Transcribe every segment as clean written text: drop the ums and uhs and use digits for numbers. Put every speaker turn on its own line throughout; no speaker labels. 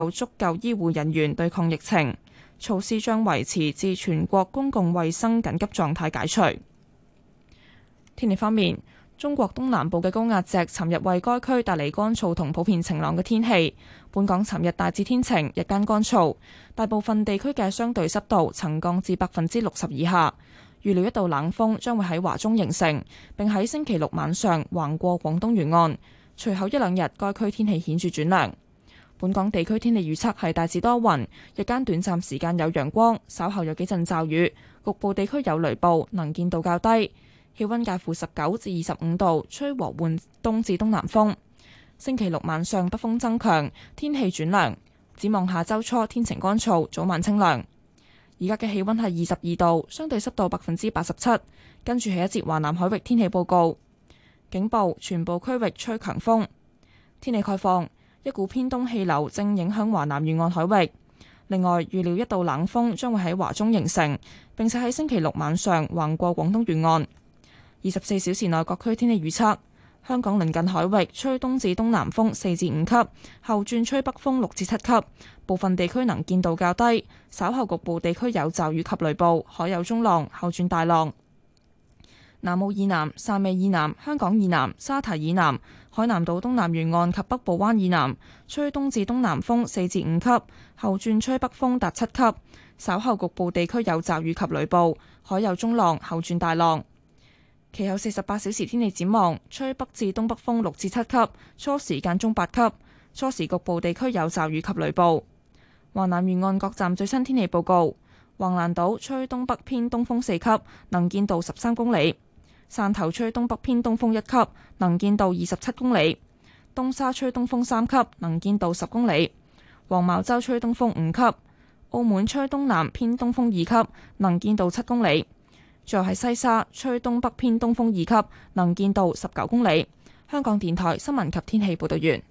有足夠醫護人員對抗疫情。措施將維持至全國公共衛生緊急狀態解除。天氣方面，中國東南部嘅高壓脊尋日為該區帶嚟乾燥同普遍晴朗嘅天氣。本港尋日大致天晴，日間乾燥，大部分地區嘅相對濕度曾降至60%以下。預料一道冷鋒將會喺華中形成，並喺星期六晚上橫過廣東沿岸。隨後一兩日，該區天氣顯著轉涼。本港地區天氣預測係大致多雲，日間短暫時間有陽光，稍後有幾陣驟雨，局部地區有雷暴，能見度較低。氣溫介乎19至25度，吹和緩東至東南風。星期六晚上北風增強，天氣轉涼。展望下周初天晴乾燥，早晚清涼。而家嘅氣溫係22度，相對濕度87%。跟住係一節華南海域天氣報告。警報，全部區域吹強風。天氣概況，一股偏東氣流正影響華南沿岸海域。另外，預料一道冷鋒將會喺華中形成，並且喺星期六晚上橫過廣東沿岸。24小時內各區天氣預測：香港鄰近海域吹東至東南風4至5級，後轉吹北風6至7級，部分地區能見度較低，稍後局部地區有驟雨及雷暴，海有中浪，後轉大浪。南澳以南、汕尾以南、香港以南、沙堤以南、海南島東南沿岸及北部灣以南，吹東至東南風4至5級，後轉吹北風達7級，稍後局部地區有驟雨及雷暴，海有中浪，後轉大浪。其後48小時天氣展望，吹北至東北風6至7級，初時間中8級，初時局部地區有驟雨及雷暴。華南沿岸各站最新天氣報告：橫瀾島吹東北偏東風4級，能見度13公里；汕頭吹東北偏東風1級，能見度27公里；東沙吹東風3級，能見度10公里；黃茅洲吹東風5級；澳門吹東南偏東風2級，能見度7公里。最後係西沙吹東北偏東風2級，能見度19公里。香港電台新聞及天氣報道完。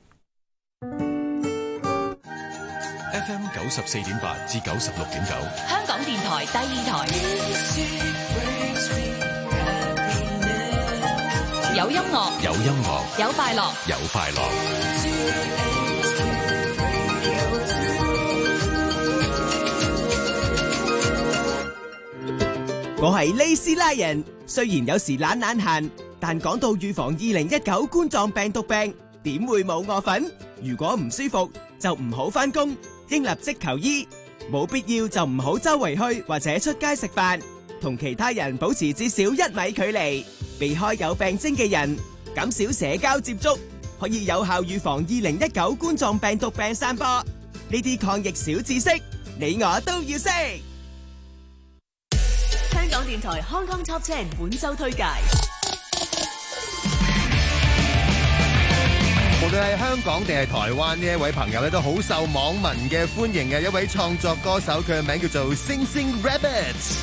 FM 94.8至96.9，
香港電台第二台。有音樂，
有音樂，
有快樂，
有快樂。
我係利斯拉人，雖然有時懶閒，但講到預防2019冠狀病毒病，點會冇我份？如果唔舒服就唔好返工，應立即求醫。冇必要就唔好周圍去或者出街食飯，同其他人保持至少1米距離，避開有病徵嘅人，減少社交接觸，可以有效預防2019冠狀病毒病散播。呢啲抗疫小知識，你我都要識。
香港電台 Hong Kong Top 10本周推介。
無論係香港定係台灣，呢一位朋友咧都好受網民嘅歡迎嘅一位創作歌手，佢嘅名叫做 Sing Sing Rabbit。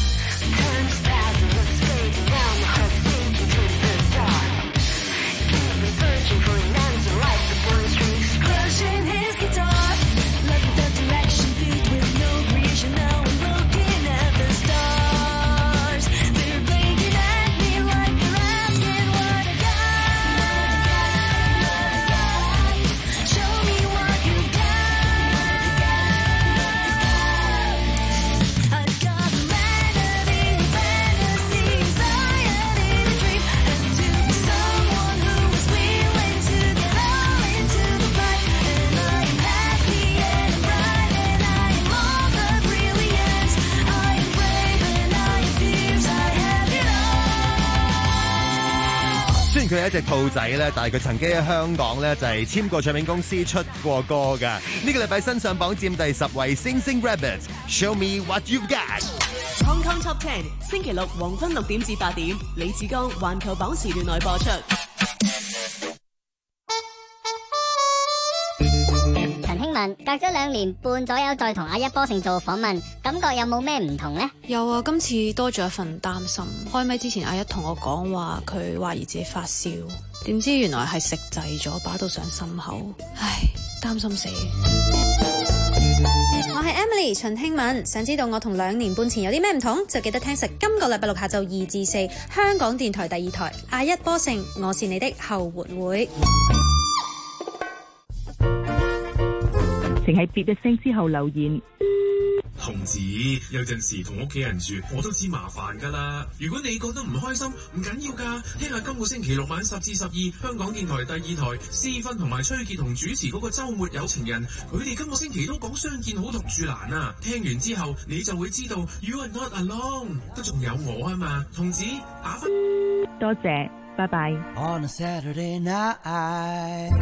佢係一隻兔仔咧，但係佢曾經喺香港咧就係簽過唱片公司出過歌㗎。呢個禮拜新上榜佔第10位 ，Sing Sing Rabbit，Show Me What You've Got。Hong
Kong Top 10，星期六黃昏6點至8點，李志剛環球榜時段內播出。
隔咗2年半左右再同阿一波成做訪問，感覺有冇咩唔同呢？
有啊，今次多咗一份擔心。開咪之前阿一同我講話佢懷疑自己發燒，點知原來係食滯咗，把到上心口，唉，擔心死。
我係 Emily 陳興敏，想知道我同2年半前有啲咩唔同，就記得聽實今個禮拜6下晝2至4，香港電台第2台阿一波成，我是你的後援會。
請喺嗶一聲之後留言。
同志，有陣時同屋企人住，我都知麻煩噶啦。如果你覺得唔開心，唔緊要噶，聽下今個星期六晚10至12，香港電台第2台，思芬同埋崔潔同主持嗰個週末有情人，佢哋今個星期都講相見好獨處難啊。聽完之後，你就會知道 You are not alone， 都仲有我啊嘛。同志，打分。
多謝，拜拜。
On a Saturday night。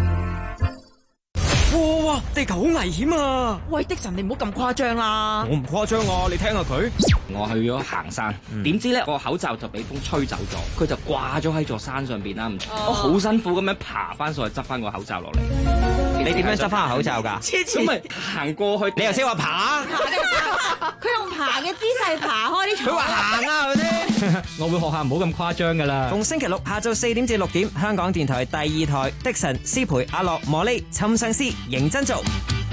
哇！地球好危險啊！喂，的神，你唔好咁誇張啦！
我唔誇張啊，你聽下佢。
我去咗行山，點知咧個口罩就俾風吹走咗，佢就掛咗喺座山上邊啦。我好辛苦咁樣爬翻上去執翻個口罩落嚟。
你點樣執翻個口罩㗎？
咁咪行過去。
你頭先話爬，
佢用爬嘅姿勢爬開啲。
佢話行啊嗰啲。
我會學下唔好咁誇張㗎啦。
逢星期六下晝4點至6點，香港電台第2台，的神、思培、阿樂、莫莉、侵生師認真做。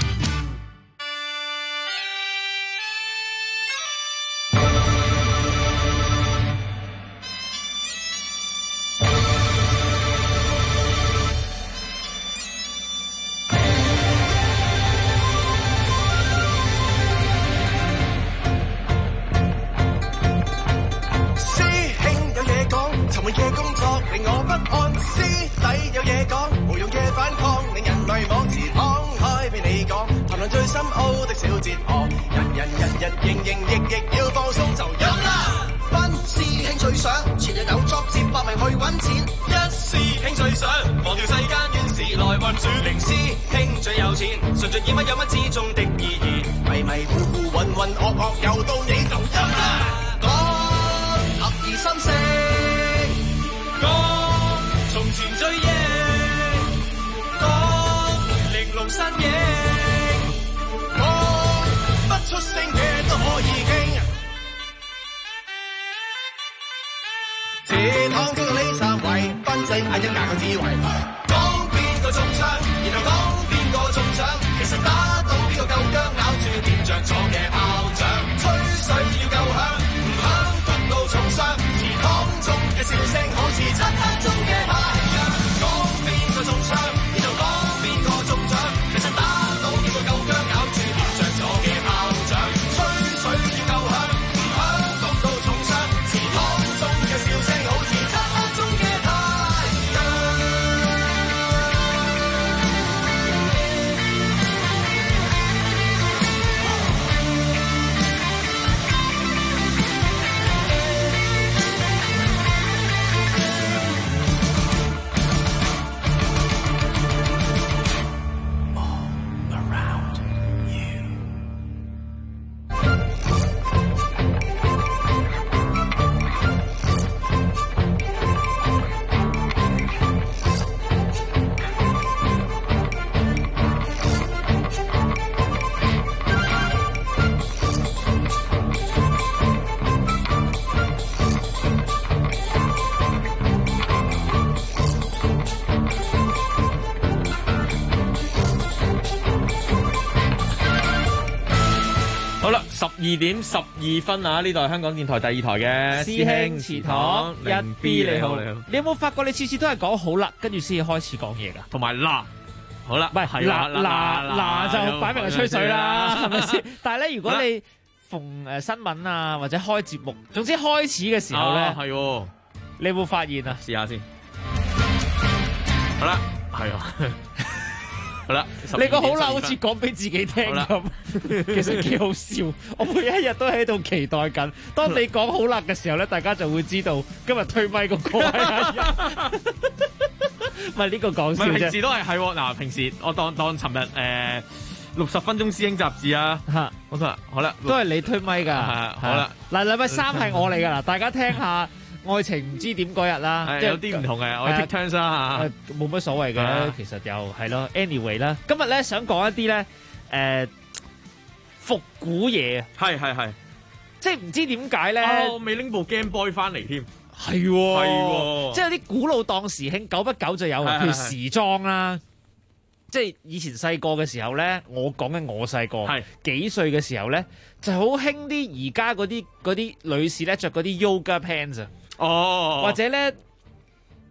靈師兄最有錢，順序演乜有乜之中的意義，迷迷糊糊渾渾噩噩，又到你就陰啦。講合而心聲，講從前追憶，講玲瓏身影，講不出聲嘅都可以傾。這趟中到呢三位，分析下一格嘅智慧。中槍，然後講邊個中獎，其實打到邊個夠薑，咬住掂着咗嘅炮仗，吹水要夠響，唔響焗到重傷，祠堂中嘅笑聲好似漆黑中嘅太陽。講邊個中槍，然後講邊個中獎，其實打到邊個夠薑，咬住掂着咗嘅炮仗，吹水要夠響，唔響焗到重傷，祠堂中嘅笑聲好似漆黑中嘅太陽。
12點12分啊！呢度係香港電台第2台嘅師兄祠堂1B，你好。
你有冇發覺你次次都係講好啦，跟住先至開始講嘢㗎？
同埋嗱，好啦，
唔係嗱就擺明係吹水啦，係咪先？但係咧，如果你逢新聞啊或者開節目，總之開始嘅時候咧，
係
你有冇發現啊？
試下先。好啦，係啊。好啦，
你講好啦，好似講俾自己聽咁，其實幾好笑。我每一日都喺度期待緊，當你講好啦嘅時候咧，大家就會知道今日推咪個個係唔係呢個講笑啫。
平時都係嗱，平時我當尋日60分鐘師兄雜誌啊，我話好啦，
都係你推咪㗎，
好啦。
嗱，禮拜3係我嚟㗎啦，大家聽下。愛情唔知點嗰日啦，
有啲唔同嘅，我 take turns 啦嚇，
冇乜所謂嘅，其實又係咯。Anyway 啦，今日咧想講一啲咧復古嘢，
係，
即係唔知點解咧，
我未拎部 Game Boy 翻嚟添，
係，即係有啲古老當時興，久不久就有，譬如時裝啦。即係以前細個嘅時候咧，我講緊我細個幾歲嘅時候咧，就好興啲而家嗰啲女士咧着嗰啲 yoga pants 啊。或者咧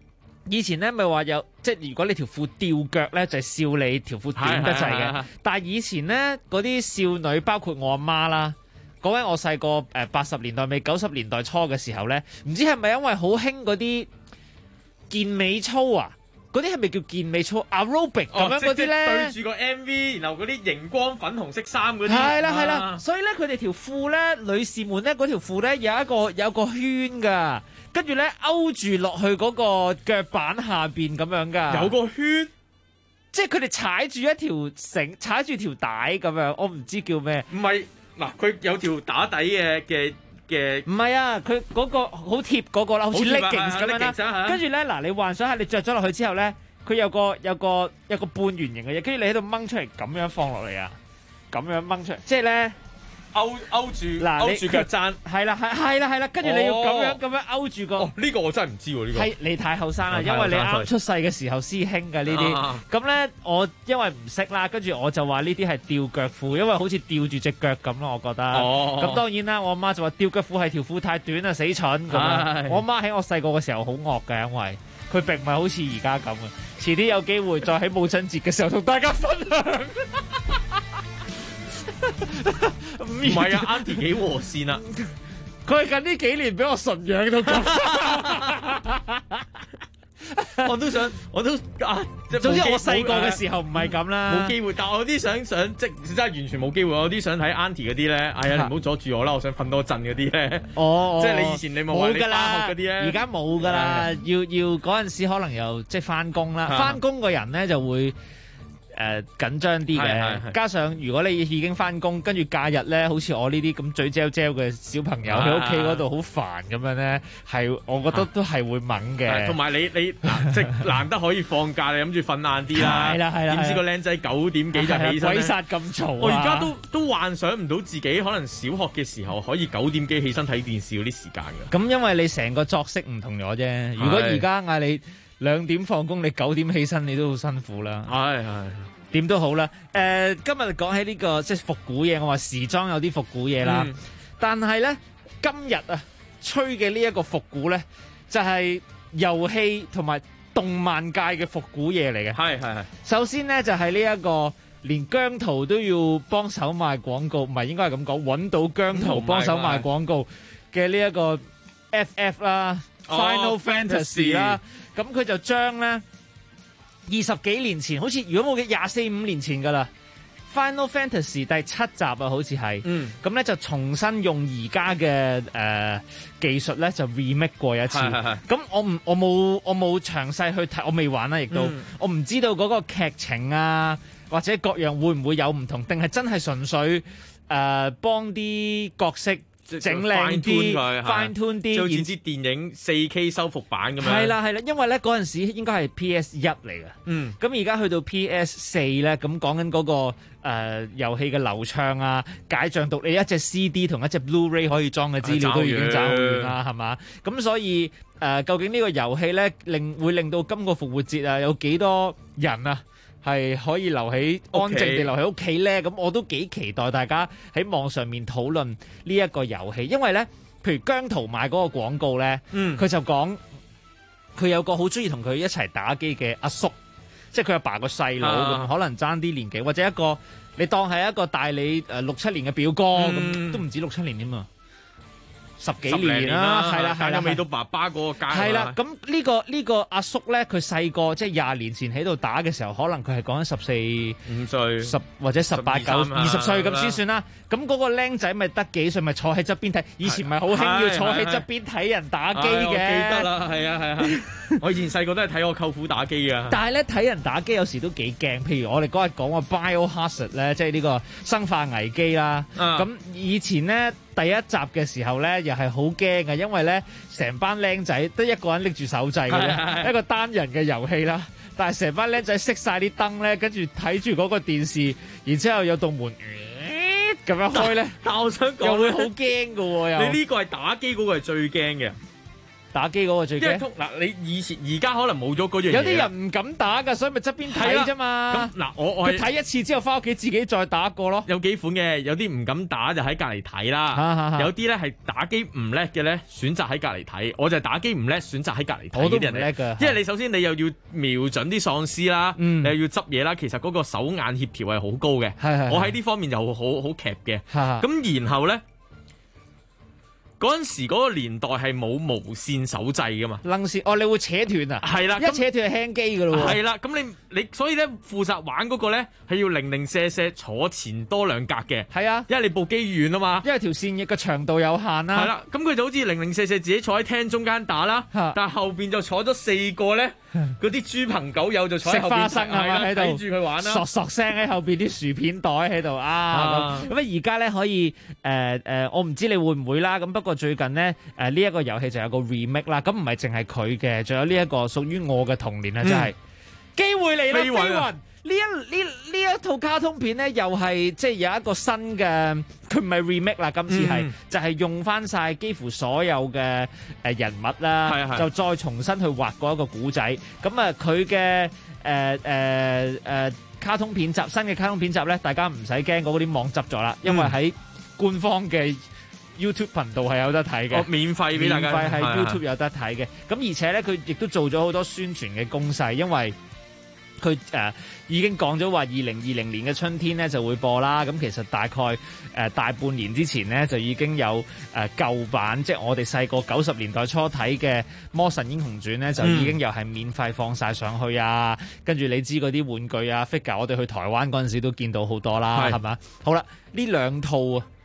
以前咧咪話有，即係如果你條褲吊腳咧，就係笑你條褲短得滯嘅。但係以前咧嗰啲少女，包括我阿媽啦，講緊我細個80年代尾90年代初嘅時候咧，唔知係咪因為好興嗰啲健美操啊？嗰啲係咪叫健美操 aerobic 咁樣嗰啲咧？
對住個 MV，然後嗰啲熒光粉紅色衫嗰啲。
係啦，所以咧佢哋條褲咧，女士們咧嗰條褲咧有一個圈㗎。跟住咧勾住落去嗰個腳板下邊咁樣噶，
有個圈，
即係佢哋踩住一條繩，踩住條帶咁樣，我唔知叫咩。
唔係嗱，佢有條打底嘅，
唔係啊，佢嗰個好貼嗰個啦，好似 leggings 咁樣啦。跟住咧嗱，你幻想下，你着咗落去之後咧，佢有個半圓形嘅嘢，跟住你喺度掹出嚟，咁樣放落嚟啊，咁樣掹出嚟，即係咧。
勾住腳踭，
係啦，跟住你要咁樣勾住個。
呢個我真係唔知喎，呢個。
係你太後生啦，因為你啱出世嘅時候先興嘅呢啲。咁咧，我因為唔識啦，跟住我就話呢啲係吊腳褲，因為好似吊住隻腳咁咯，我覺得。咁當然啦，我阿媽就話吊腳褲係條褲太短啊，死蠢咁樣。我阿媽喺我細個嘅時候好惡嘅，因為佢並唔係好似而家咁嘅。遲啲有機會再喺母親節嘅時候同大家分享。
唔係啊 ，Auntie 幾和善啊！
佢係近呢幾年俾我馴養到咁。我都總之我細個嘅時候唔係咁啦，
冇機會。但我啲想即真係完全冇機會。我啲想睇 Auntie 嗰啲咧，哎呀，你唔好阻住我啦，我想瞓多陣嗰啲咧。即係你以前你冇話你返學嗰啲咧，
而家冇噶啦。要嗰陣時可能又即係翻工啦，翻工個人咧就會。緊張啲嘅，加上如果你已經翻工，跟住假日咧，好似我呢啲咁嘴嚼嚼嘅小朋友喺屋企嗰度好煩咁樣咧，係我覺得都係會猛嘅。
同埋你即係難得可以放假，你諗住瞓晏啲啦。係啦，點知個僆仔9點幾就起身，
鬼殺咁嘈。
我而家都幻想唔到自己可能小學嘅時候可以9點幾起身睇電視嗰啲時間㗎。
咁因為你成個作息唔同咗啫。如果而家嗌你2點放工，你9點起身，你都好辛苦啦。係點都好啦。今日講起呢個即係復古嘢，我話時裝有啲復古嘢啦。但係咧今日啊吹嘅呢一個復古咧，就係遊戲同埋動漫界嘅復古嘢嚟嘅。係。首先咧就係呢一個連姜濤都要幫手賣廣告，唔係應該係咁講，揾到姜濤幫手賣廣告嘅呢一個 FF 啦，Final Fantasy 啦。咁佢就將咧20幾年前，好似如果冇記24-25年前噶啦， Final Fantasy 第7集啊，好似係，咁咧就重新用而家嘅技術咧就 remake 過一次。咁我冇詳細去睇，我未玩啦，亦都我唔知道嗰個劇情啊或者各樣會唔會有唔同，定係真係純粹幫啲角色整靚啲 fine tune 啲，
好似啲電影 4K 修復版咁樣。
係啦，因為咧嗰陣時應該係 PS1 嚟嘅。咁而家去到 PS4咧，咁講緊嗰個遊戲嘅流暢啊，解像度，你一隻 CD 同一隻 Blu-ray 可以裝嘅資料都已經爭好遠啦，係嘛？咁所以究竟呢個遊戲咧會令到今個復活節啊有幾多人啊係可以留喺安靜地留喺屋企咧？咁我都幾期待大家喺網上面討論呢一個遊戲，因為咧，譬如姜濤賣嗰個廣告咧，佢就講佢有個好中意同佢一齊打機嘅阿叔，即係佢阿爸個細佬咁，可能爭啲年紀，或者一個你當係一個大你6-7年嘅表哥咁，都唔止6-7年添嘛。10幾年啦，係啦，
又未到爸爸嗰個階段。
係啦，咁呢個阿叔咧，佢細個即係20年前喺度打嘅時候，可能佢係講緊14、5歲、或者18、9、20歲咁先算啦。咁嗰個僆仔咪得幾歲，咪坐喺側邊睇。以前咪好興要坐喺側邊睇人打機嘅。
我記得啦，係啊。我以前細個都係睇我舅父打機㗎。
但係咧睇人打機有時都幾驚。譬如我哋嗰日講個 Biohazard 咧，即係呢個生化危機啦。咁以前咧第一集嘅時候咧，又係好驚嘅，因為咧成班僆仔得一個人拎住手掣嘅啫，一個單人嘅遊戲啦。但係成班僆仔熄晒啲燈咧，跟住睇住嗰個電視，然之後有道門咁樣開咧。
但我想講
又會好驚㗎喎。
你呢個係打機嗰個係最驚嘅。
打機嗰個最驚。
嗱，你以前而家可能冇咗嗰樣嘢。
有啲人唔敢打㗎，所以咪側邊睇啫嘛。
咁嗱，我
佢睇一次之後翻屋企自己再打過咯。
有幾款嘅，有啲唔敢打就喺隔離睇啦。有啲咧係打機唔叻嘅咧，選擇喺隔離睇。我就係打機唔叻，選擇喺隔離睇。
我都唔叻㗎，
因為你首先你又要瞄準啲喪屍啦，你又要執嘢啦。其實嗰個手眼協調係好高嘅。我喺呢方面就好劇嘅。咁然後咧。嗰陣時嗰個年代係冇無線手掣噶嘛，
楞線你會扯斷啊？
係啦，
一扯斷係輕機噶咯喎。
係啦，咁你所以咧負責玩嗰個咧係要零零舍舍坐前多兩格嘅。
係啊，
因為你部機遠啊嘛，
因為條線嘅長度有限啦。
係啦，咁佢就好似零零舍舍自己坐喺廳中間打啦，但係後邊就坐咗4個咧，嗰啲豬朋狗友就坐喺後邊
食花生係咪喺度
睇住佢玩啦，
索索聲喺後邊啲薯片袋喺度啊咁。而家咧可以我唔知你會唔會啦，咁不過最近咧。呢一個遊戲就有個 remake 啦，咁唔係淨係佢嘅，仲有呢一個屬於我嘅童年啊，真係機會嚟啦！飛雲呢一套卡通片咧，又係即係有一個新嘅，佢唔係 remake 啦，今次係就係用翻晒幾乎所有嘅人物啦，就再重新去畫過一個古仔。咁啊，佢嘅卡通片集，新嘅卡通片集咧，大家唔使驚嗰啲網執咗啦，因為喺官方嘅YouTube 頻道係有得睇嘅，
免費俾大家，
免費喺 YouTube 有得睇嘅。咁而且咧，佢亦都做咗好多宣傳嘅攻勢，因為佢已經講咗話2020年嘅春天咧就會播啦。咁其實大概大半年之前咧就已經有舊版，即係我哋細個90年代初睇嘅《魔神英雄傳》咧，就已經又係免費放晒上去啊。跟住你知嗰啲玩具啊 figure， 我哋去台灣嗰陣時都見到好多啦，係嘛？好啦，呢兩套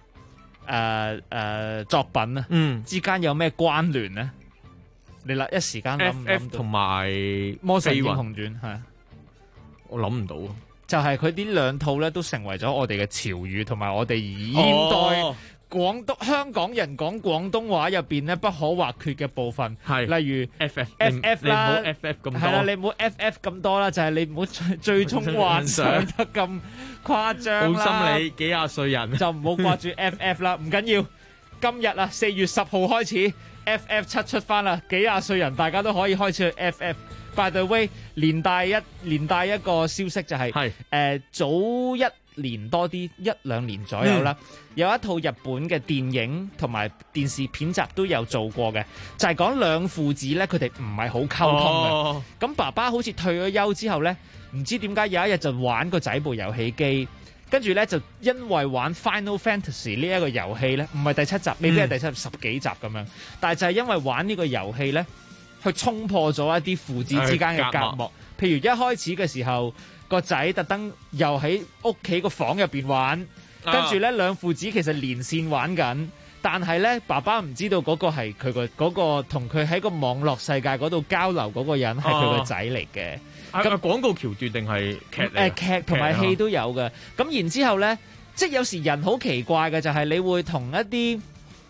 作品啊，之間有咩關聯咧？你一時間諗唔諗到？
同埋《
魔神英雄傳》係，
我諗唔到。
就係佢呢兩套咧，都成為咗我哋嘅潮語，同埋我哋現代香港人講廣東話入邊咧不可或缺嘅部分。係，例如 FF 啦，
你唔好 FF 咁多。
係啦，你唔好 FF 咁多啦，就係你唔好最終幻想得咁誇張啦。
好心理，幾廿歲人
就唔好掛住 FF 啦，唔緊要。今日啊，4月10號開始 FF7 出翻啦，幾廿歲人大家都可以開始去 FF。By the way， 連帶一個消息就係早1年多啲1-2年左右啦，有一套日本嘅電影同埋電視片集都有做過嘅，就係講兩父子咧，佢哋唔係好溝通嘅。咁爸爸好似退咗休之後咧，唔知點解有一日就玩個仔部遊戲機，跟住咧就因為玩 Final Fantasy 呢一個遊戲咧，唔係第7集，未必係第7集，10幾集咁樣，但係就係因為玩呢個遊戲咧，去衝破咗一啲父子之間嘅隔膜。譬如一開始嘅時候，個仔特登又喺屋企個房入邊玩，跟住咧兩父子其實連線玩緊，但係咧爸爸唔知道嗰個係佢個嗰個同佢喺個網絡世界嗰度交流嗰個人係佢個仔嚟嘅。
咁廣告橋段定係劇嚟？
劇同埋戲都有嘅。咁然之後咧，即係有時人好奇怪嘅，就係你會同一啲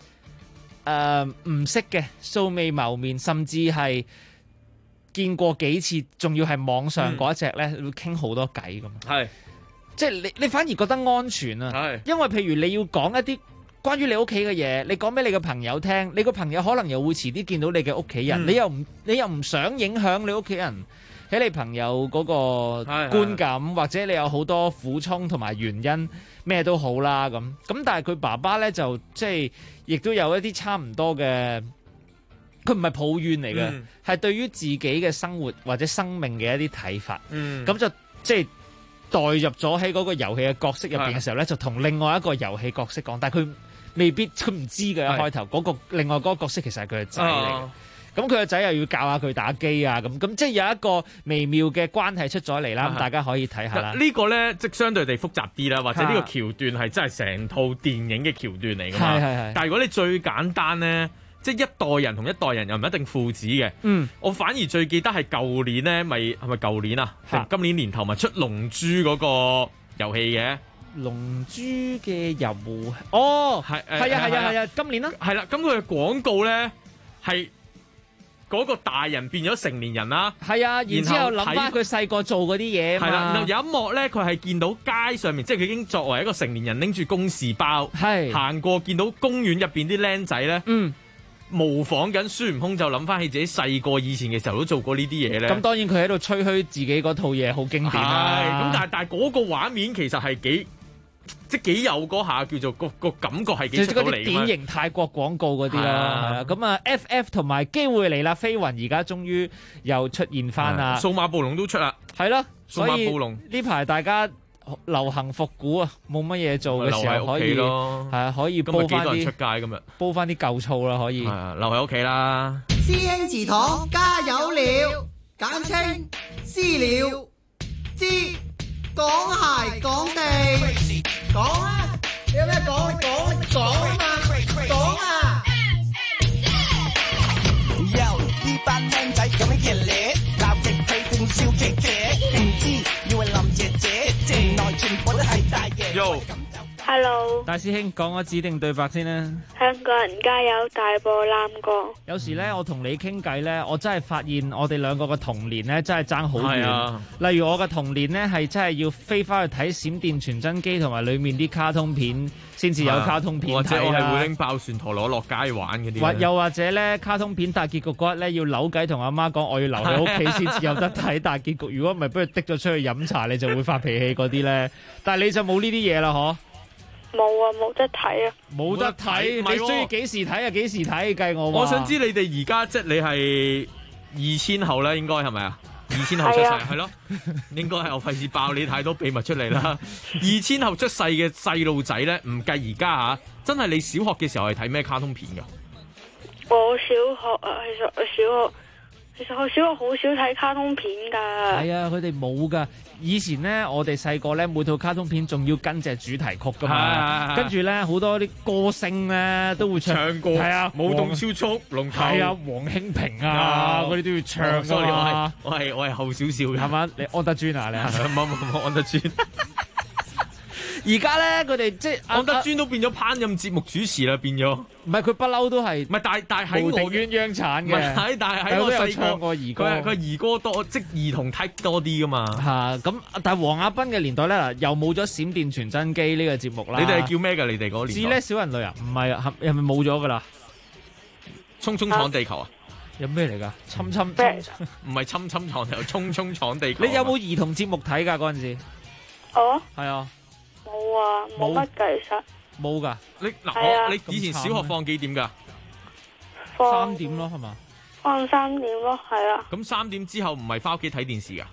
唔識嘅素未謀面，甚至係見過幾次，仲要係網上嗰一隻咧，會傾好多偈咁。
係，
即係你反而覺得安全啊。係，因為譬如你要講一啲關於你屋企嘅嘢，你講俾你嘅朋友聽，你個朋友可能又會遲啲見到你嘅屋企人，你又唔想影響你屋企人喺你朋友嗰個觀感，或者你有好多苦衷同埋原因，咩都好啦咁。但係佢爸爸咧就即係亦都有一啲差唔多嘅，佢唔係抱怨嚟嘅，係對於自己嘅生活或者生命嘅一啲睇法。咁就即係代入咗喺嗰個遊戲嘅角色入邊嘅時候咧，就同另外一個遊戲角色講，但係佢未必佢唔知嘅，一開頭嗰個另外嗰個角色其實係佢嘅仔嚟嘅。咁佢個仔又要教下佢打機啊，咁即係有一個微妙嘅關係出咗嚟啦。咁大家可以睇下啦。呢
個咧即係相對地複雜啲啦，或者呢個橋段係真係成套電影嘅橋段嚟㗎嘛。係。但係如果你最簡單咧，即係一代人同一代人又唔一定父子嘅。我反而最記得係舊年咧，係咪舊年啊？今年年頭咪出《龍珠》嗰個遊戲嘅。
龍珠嘅遊戲係啊，今年啦。係啦，咁佢嘅廣告咧係。嗰個大人變咗成年人啦，係啊，然之後諗翻佢細個做嗰啲嘢嘛，係啦，然後有一幕咧，佢係見到街上面，即係佢已經作為一個成年人拎住公事包，行過見到公園入邊啲僆仔咧，
模仿緊孫悟空，就諗翻起自己細個以前嘅時候都做過呢啲嘢咧。
咁當然佢喺度吹噓自己嗰套嘢好經典啦。
咁但係嗰個畫面其實係幾有嗰下叫做個感覺係幾出到嚟。
嗰啲典型泰國廣告嗰啲啦。咁啊 FF 同埋機會嚟啦，飛雲而家終於又出現翻啦。
數碼暴龍都出啦。
係咯，
數碼暴龍
呢排大家流行復古啊，冇乜嘢做嘅時候可以係啊，可以煲翻啲
出街今日
煲翻啲舊醋啦，可以
留喺屋企啦。
師兄祠堂加油了，簡稱私了，知講鞋講地，講啊！你有咩講？講啊嘛，講啊！
Yo， 呢班靚仔有咩嘢咧？鬧極佢仲笑騎騎，唔知以為林姐姐，城內全部都係大爺。
Yo。Hello，
大師兄講個指定對白先啦。
香港人加油，大波攬過。
有時咧，我同你傾偈咧，我真係發現我哋兩個嘅童年咧，真係爭好遠。例如我嘅童年咧，係真係要飛翻去睇閃電傳真機同埋裡面啲卡通片，先至有卡通片睇啦。
或者我係會拎爆旋陀螺落街玩嗰啲。
又或者咧，卡通片大結局嗰日咧，要扭計同阿媽講，我要留喺屋企先至有得睇大結局。如果唔係，不如滴咗出去飲茶，你就會發脾氣嗰啲咧。但係你就冇呢啲嘢啦，嗬？
冇啊，冇得睇啊！
冇得睇，你中意幾時睇啊？幾時睇計我？
我想知你哋而家即係你係2000後咧，應該係咪啊？2000後出世係咯，應該係我費事爆你太多秘密出嚟啦。2000後出世嘅細路仔咧，唔計而家嚇，真係你小學嘅時候係睇咩卡通片㗎？
我小學啊，其實我小學好少睇卡通片㗎。
係啊，佢哋冇㗎。以前咧，我哋細個咧，每套卡通片仲要跟隻主題曲㗎嘛。跟住咧，好多啲歌星咧都會唱歌。係啊，
舞動超速龍頭。係
啊，黃興平啊，嗰啲都要唱。
sorry，我係後少少嘅。
係嘛？你安德尊啊？你
冇安德尊。
而家咧，佢哋即係
安德尊都變咗烹飪節目主持啦，變咗。
唔係佢不嬲都係，
唔係但係喺我
鴛鴦產嘅。
但係喺我細
唱過兒歌，
佢兒歌多，即兒童睇多啲噶嘛。
咁但係黃亞斌嘅年代咧，又冇咗閃電傳真機呢個節目啦。
你哋係叫咩㗎？你哋嗰年代？
知咧小人類啊？唔係啊，係咪冇咗㗎啦？
衝衝闖地球啊？
有咩嚟㗎？侵侵
唔係侵侵闖地球，衝衝闖地球。
你有冇兒童節目睇㗎嗰陣時？係啊。
冇啊，冇乜計實。
冇㗎，
你以前小學放幾點㗎？
放3點咯，係嘛？
放3點咯，係啊。
咁3點之後唔係翻屋企睇電視㗎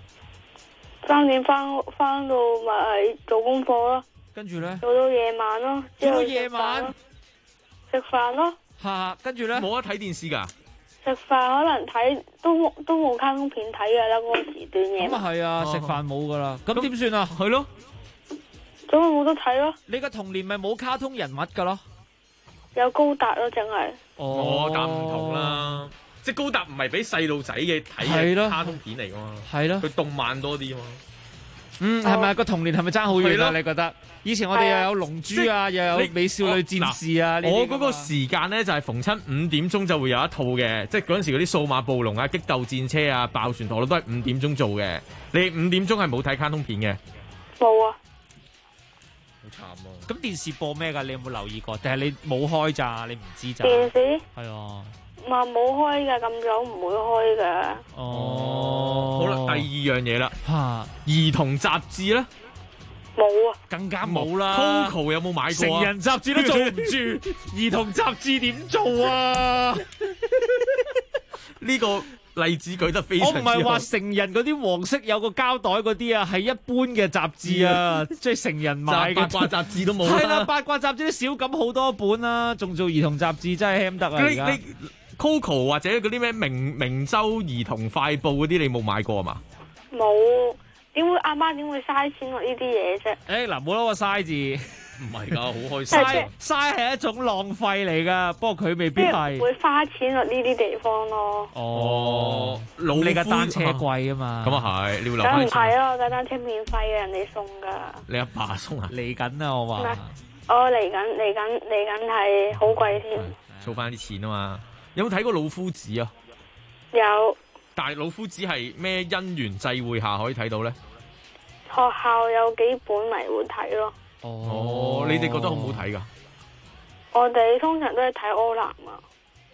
？3點翻到咪做功課咯。
跟住咧？
做到夜晚咯。
做到夜晚？
食飯咯。
跟住咧？
冇得睇電視㗎？
食飯可能睇都冇卡通片睇㗎啦，嗰個時段夜晚。
咁啊係啊，食飯冇㗎啦。咁點算啊？
係咯。
咁咪冇得睇咯！
你個童年咪冇卡通人物噶咯？
有高達咯，淨係。
但唔同啦，即係高達唔係俾細路仔嘅睇嘅卡通片嚟噶嘛？
係咯，
佢動漫多啲啊嘛。
係咪個童年係咪爭好遠啊？你覺得？以前我哋又有龍珠啊，又有美少女戰士啊。
我嗰個時間咧就係逢親5點鐘就會有一套嘅，即係嗰陣時嗰啲數碼暴龍啊、激鬥戰車啊、爆旋陀螺都係5點鐘做嘅。你5點鐘係冇睇卡通片嘅？
冇啊。
好慘啊！
咁電視播咩㗎？你有冇留意過？定係你冇開咋？你唔知咋？
電視
係啊，
話冇開㗎，咁早唔會開㗎。
好啦，第二樣嘢啦，兒童雜誌咧
冇啊，
更加冇啦。
Coco 有冇買過？
成人雜誌都做唔住，兒童雜誌點做啊？
呢個例子舉得非常之好。
我唔係話成人嗰啲黃色有個膠袋嗰啲啊，係一般嘅雜誌啊，即係成人買嘅
八卦雜誌都冇。
係啦，八卦雜誌都少咁好多本啦，仲做兒童雜誌真係 ham 得啊！
你 Coco 或者嗰啲咩明州兒童快報嗰啲，你冇買過啊嘛？
冇，點會阿媽點會嘥錢落呢啲嘢啫？
嗱，冇攞個嘥字。
唔係㗎，好開心。
嘥係一種浪費嚟㗎，不過佢未必係。
會花錢落呢啲地方咯。
你嘅單車貴啊嘛。
咁啊係，你要留翻錢。
梗唔係咯，架單車免費嘅，人哋送㗎。
你阿爸送啊？
嚟緊啊，我話。
我嚟緊係好貴添。
儲翻啲錢啊嘛！有冇睇過老夫子啊？
有。
但係老夫子係咩因緣際會下可以睇到咧？
學校有幾本咪會睇咯。
你哋覺得好唔好睇噶？
我哋通常都係睇柯南啊。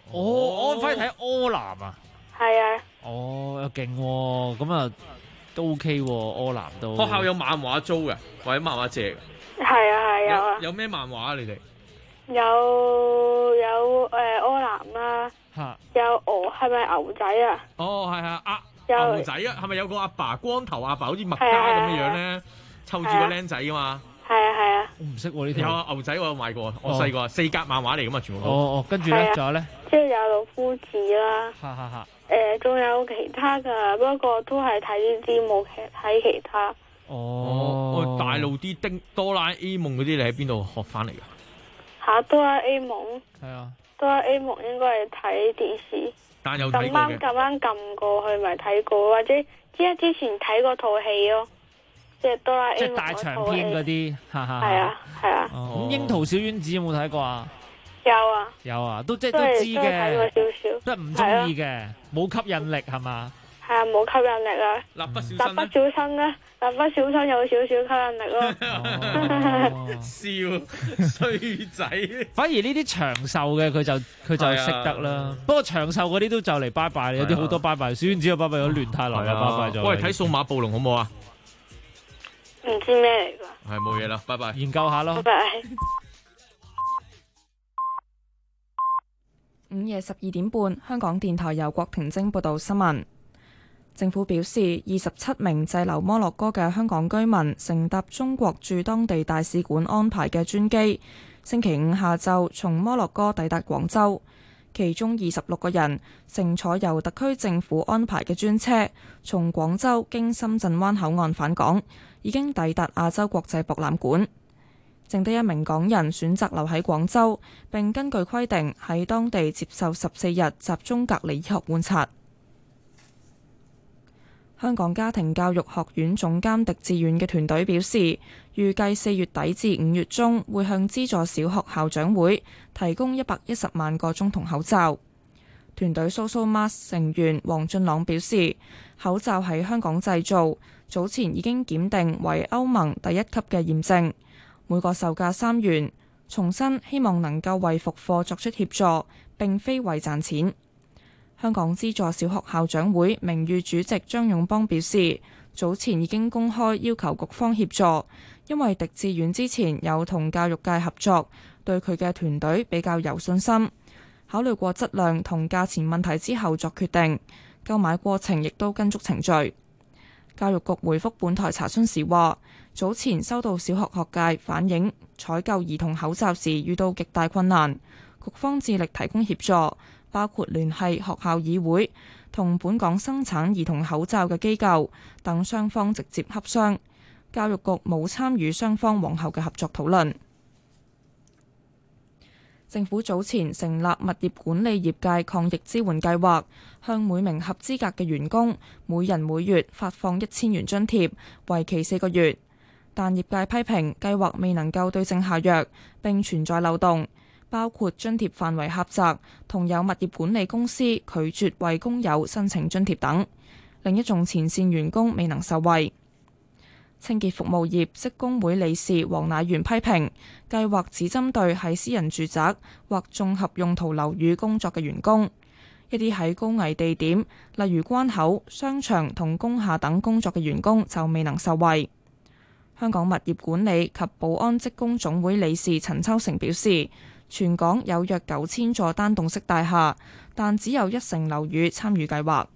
安徽睇柯南啊？
係啊。
哦，又勁喎，咁啊都 OK 喎，柯南都。
學校有漫畫租嘅，或者漫畫借嘅。
係啊係啊。
有咩漫畫啊？你哋？
有柯南啦，有係咪牛仔啊？
哦，係啊，牛仔啊，係咪有個阿爸光頭阿爸，好似麥嘉咁嘅樣咧，湊住個僆仔噶嘛？
係啊。
我唔識喎呢條。
有牛仔我有買過，我細個4格漫畫嚟噶嘛，全部都。
哦，跟住咧，仲有咧？
即係有老夫子啦。仲有其他噶，不過都係睇呢啲，冇睇其他。
哦，大陸啲哆啦 A 夢嗰啲，你喺邊度學翻嚟噶？
哆啦 A 夢
係啊，
哆啦 A 夢應該係睇電視，
但有睇過嘅。
咁啱撳過去咪睇過，或者之前睇過套戲咯，即係哆啦 A 夢。
即係大長篇嗰啲，
係啊。
咁櫻桃小丸子有冇睇過啊？
有啊，
都知嘅，
睇過少少，
都係唔中意嘅，冇吸引力係嘛？
係啊，冇吸引力啊！
蠟筆
小新有少少吸引力咯。
笑衰仔，
反而呢啲長壽嘅佢就識得啦。不過長壽嗰啲都就嚟拜拜，有啲好多拜拜，小丸子又拜拜咗，亂太郎又拜拜咗。
喂，睇數碼暴龍好唔好啊？
唔知咩嚟噶？
係冇嘢啦，拜拜。
研究下咯。
拜拜。
午夜12點半，香港電台由郭婷晶報道新聞。政府表示，27名滯留摩洛哥嘅香港居民乘搭中國駐當地大使館安排嘅專機，星期五下晝從摩洛哥抵達廣州，其中26個人乘坐由特區政府安排嘅專車，從廣州經深圳灣口岸返港，已經抵達亞洲國際博覽館。剩低1名港人選擇留喺廣州，並根據規定喺當地接受14日集中隔離醫學觀察。香港家庭教育學院總監狄志遠嘅團隊表示，預計4月底至5月中會向資助小學校長會提供110萬個中筒口罩。團隊 Social Mask 成員黃俊朗表示，口罩喺香港製造，早前已經檢定為歐盟第1級嘅驗證，每個售價3元。重申希望能夠為復課作出協助，並非為賺錢。香港資助小學校長會名譽主席張勇邦表示，早前已經公開要求局方協助，因為狄志遠之前有同教育界合作，對佢嘅團隊比較有信心。考慮過質量同價錢問題之後作決定，購買過程亦都跟足程序。教育局回覆本台查詢時話，早前收到小學學界反映採購兒童口罩時遇到極大困難，局方致力提供協助，包括聯繫學校議會同本港生產兒童口罩嘅機構等，雙方直接洽商。教育局冇參與雙方往後嘅合作討論。政府早前成立物業管理業界抗疫支援計劃，向每名合資格嘅員工每人每月發放1000元津貼，為期4個月。但業界批評計劃未能夠對症下藥，並存在漏洞，包括津貼範圍狹窄，同有物業管理公司拒絕為工友申請津貼等，另一眾前線員工未能受惠。清潔服務業職工會理事黃乃元批評計劃只針對喺私人住宅或綜合用途樓宇工作嘅員工，一啲喺高危地點，例如關口、商場同工廈等工作嘅員工就未能受惠。香港物業管理及保安職工總會理事陳秋成表示，全港有約9000座單棟式大廈，但只有1成樓宇參與計劃。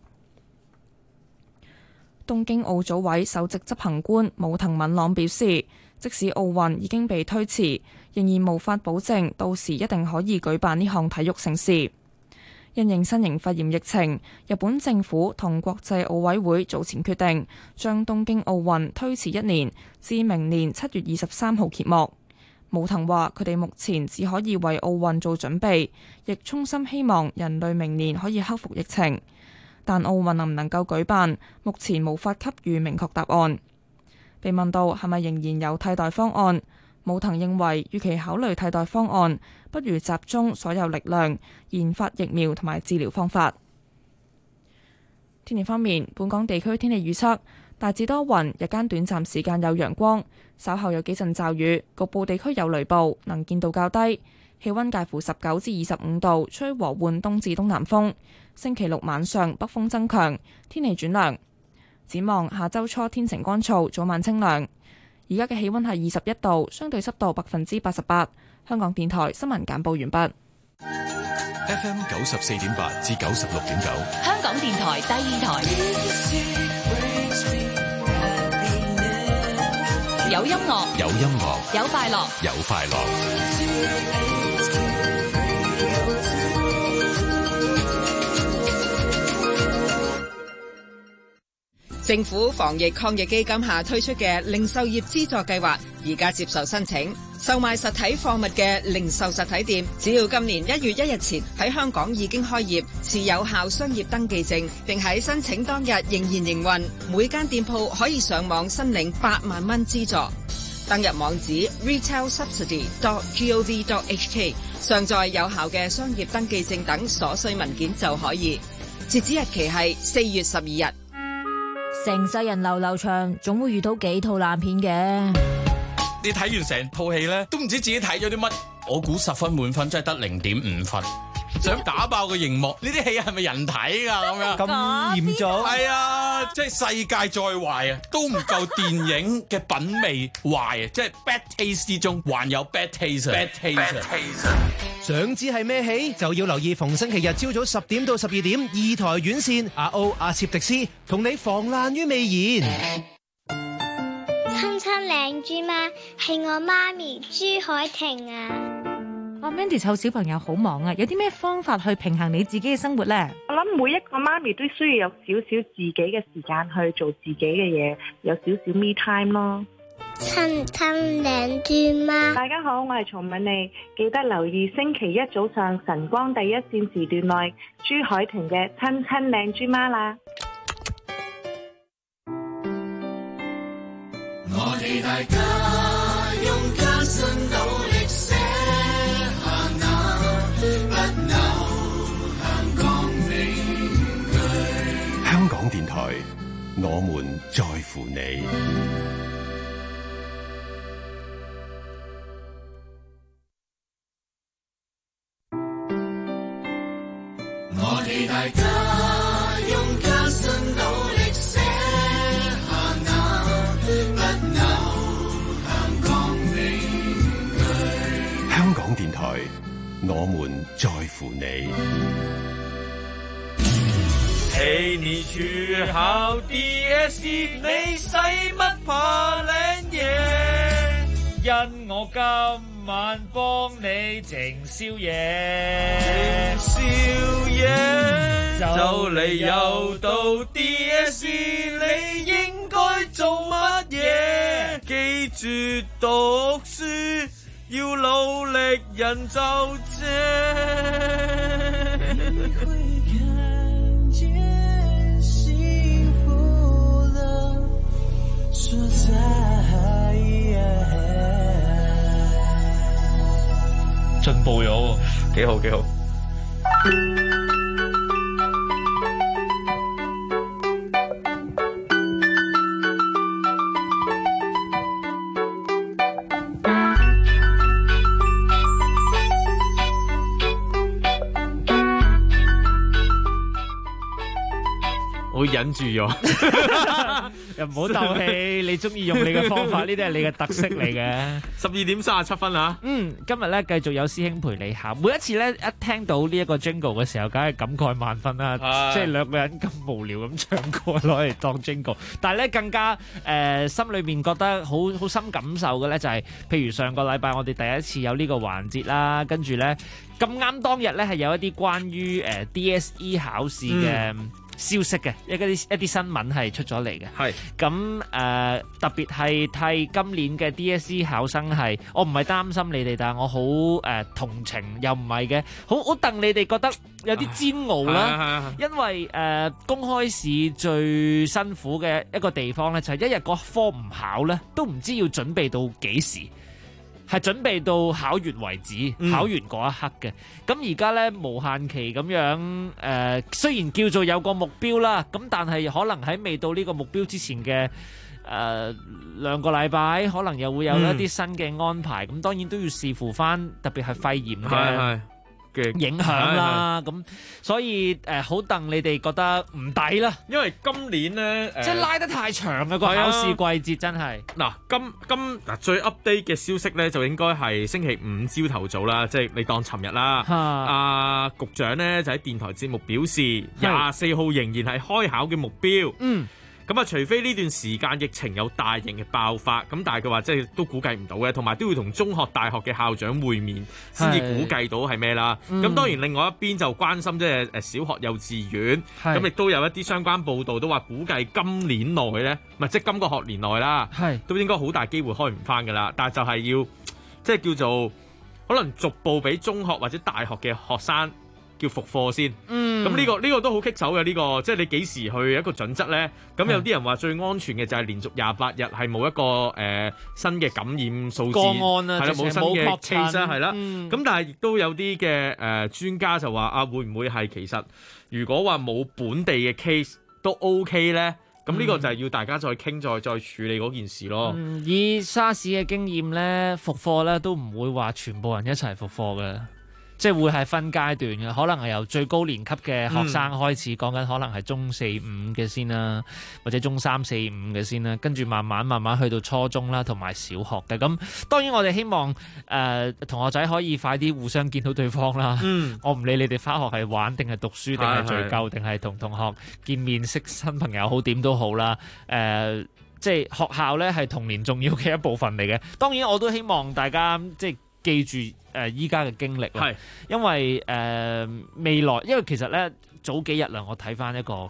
東京奧組委首席執行官武藤敏朗表示，即使奧運已經被推遲，仍然無法保證到時一定可以舉辦呢項體育盛事。因應新型肺炎疫情，日本政府同國際奧委會早前決定將東京奧運推遲1年，至明年7月23號揭幕。武藤話：佢哋目前只可以為奧運做準備，亦衷心希望人類明年可以克服疫情。但奧運能唔能夠舉辦，目前無法給予明確答案。被問到係咪仍然有替代方案，武藤認為，與其考慮替代方案，不如集中所有力量研發疫苗同埋治療方法。天氣方面，本港地區天氣預測大致多雲，日間短暫時間有陽光，稍後有幾陣驟雨，局部地區有雷暴，能見度較低。 氣溫介乎19至25度，吹和緩東至東南風。星期六晚上北風增強，天氣轉涼。展望下周初天晴乾燥，早晚清涼。而家嘅氣溫係21度，相對濕度88%。香港電台新聞簡報完畢。
FM 94.8至96.9，
香港電台第二台，有音樂，
有音樂，
有快樂，
有快樂。
政府防疫抗疫基金下推出嘅零售業資助計劃，而家接受申請。售賣實體貨物嘅零售實體店，只要今年1月1日前喺香港已經開業，持有效商業登記證，並喺申請當日仍然營運，每間店鋪可以上網申領8萬蚊資助。登入網址 retailsubsidy.gov.hk， 上載有效嘅商業登記證等所需文件就可以。截止日期係4月12日。
成世人流流長，總會遇到幾套爛片嘅。
你睇完成套戲咧，都唔知自己睇咗啲乜。我估10分滿分，真係得0.5分。想打爆個熒幕，呢啲戲係咪人睇㗎？咁樣
咁嚴重？
係啊，即係世界再壞啊，都唔夠電影嘅品味壞啊！即係 bad taste 之中，還有 bad taste。bad taste。
想知係咩戲，就要留意逢星期日朝早10點到12點2台院線阿切迪斯同你防爛於未然。
親親靚豬媽係我媽咪朱海婷啊！
阿 Mandy 湊小朋友好忙啊，有啲咩方法去平衡你自己嘅生活呢？
我諗每一個媽咪都需要有少少自己嘅時間去做自己嘅嘢，有少少 me time 咯。
親親靚豬媽，
大家好，我係曹敏莉，記得留意星期一早上晨光第一線時段內朱海婷嘅親親靚豬媽啦。
我哋大家用艱辛努力寫下那不朽香港名句。
香港電台，我們在乎你。
我哋大家用艱辛努力寫下那不朽香港名句。
香港電台，我們在乎你。
陪你去考 DSE， 你使乜怕靚嘢？因我今晚幫你整宵夜，宵夜就嚟又到 DSE， 你應該做乜嘢？記住讀書，要努力人就正。進步咗，幾好幾好。我忍住咗，
又唔好鬥氣。你中意用你嘅方法，呢啲係你嘅特色嚟嘅。
12點37分啊！
今日咧繼續有師兄陪你考。每一次咧一聽到呢一個 jingle 嘅時候，梗係感慨萬分啦。即係兩個人咁無聊咁唱歌攞嚟當 jingle， 但係咧更加心裏面覺得好深感受嘅咧，就係譬如上個禮拜我哋第一次有呢個環節啦，跟住咧咁啱當日咧係有一啲關於DSE 考試嘅消息嘅一啲新聞係出咗嚟嘅，係咁特別係替今年嘅 DSE 考生係，我唔係擔心你哋，但係我好同情又唔係嘅，好戥你哋覺得有啲煎熬啦，因為公開試最辛苦嘅一個地方咧，就係一日嗰科唔考咧，都唔知要準備到幾時。係準備到考完為止，考完嗰一刻嘅。咁而家咧無限期咁樣雖然叫做有個目標啦，咁但係可能喺未到呢個目標之前嘅 2個禮拜，可能又會有一啲新嘅安排。咁當然都要視乎翻，特別係肺炎嘅影響啦。咁所以好戥你哋覺得唔抵啦，
因為今年咧
即係拉得太長嘅個考試季節真係。
嗱，今最 update 嘅消息咧，就應該係星期5朝頭早啦，即係你當尋日啦。阿局長咧就喺電台節目表示，24號仍然係開考嘅目標。咁啊，除非呢段時間疫情有大型嘅爆發，咁但係佢話即係都估計唔到嘅，同埋都要同中學、大學嘅校長會面先至估計到係咩啦。咁當然另外一邊就關心即係小學、幼稚園，咁亦都有一啲相關報道都話估計今年內咧，唔係即係今個學年內啦，都應該好大機會開唔翻㗎啦。但係就係要即係叫做可能逐步俾中學或者大學嘅學生叫復課先，咁呢個都好棘手嘅呢個，即係你幾時去一個準則咧？咁有啲人話最安全嘅就係連續28日係冇一個新嘅感染數字
個案啊，
係啦，冇新嘅 case 啦，係啦。咁但係亦都有啲嘅專家就話啊，會唔會係其實如果話冇本地嘅 case 都 OK 咧？咁呢個就係要大家再傾再處理嗰件事咯。
以沙士嘅經驗咧，復課咧都唔會話全部人一齊復課嘅。即係會係分階段嘅，可能係由最高年級嘅學生開始講緊，可能係中4、5嘅先啦，或者中3、4、5嘅先啦，跟住慢慢去到初中啦，同埋小學嘅。咁當然我哋希望同學仔可以快啲互相見到對方啦。我唔理你哋返學係玩定係讀書定係聚舊定係同同學見面識新朋友好點都好啦。即係學校咧係童年重要嘅一部分嚟嘅。當然我都希望大家即係記住依家嘅經歷啦，因為未來，因為其實咧早幾日啦，我睇翻一個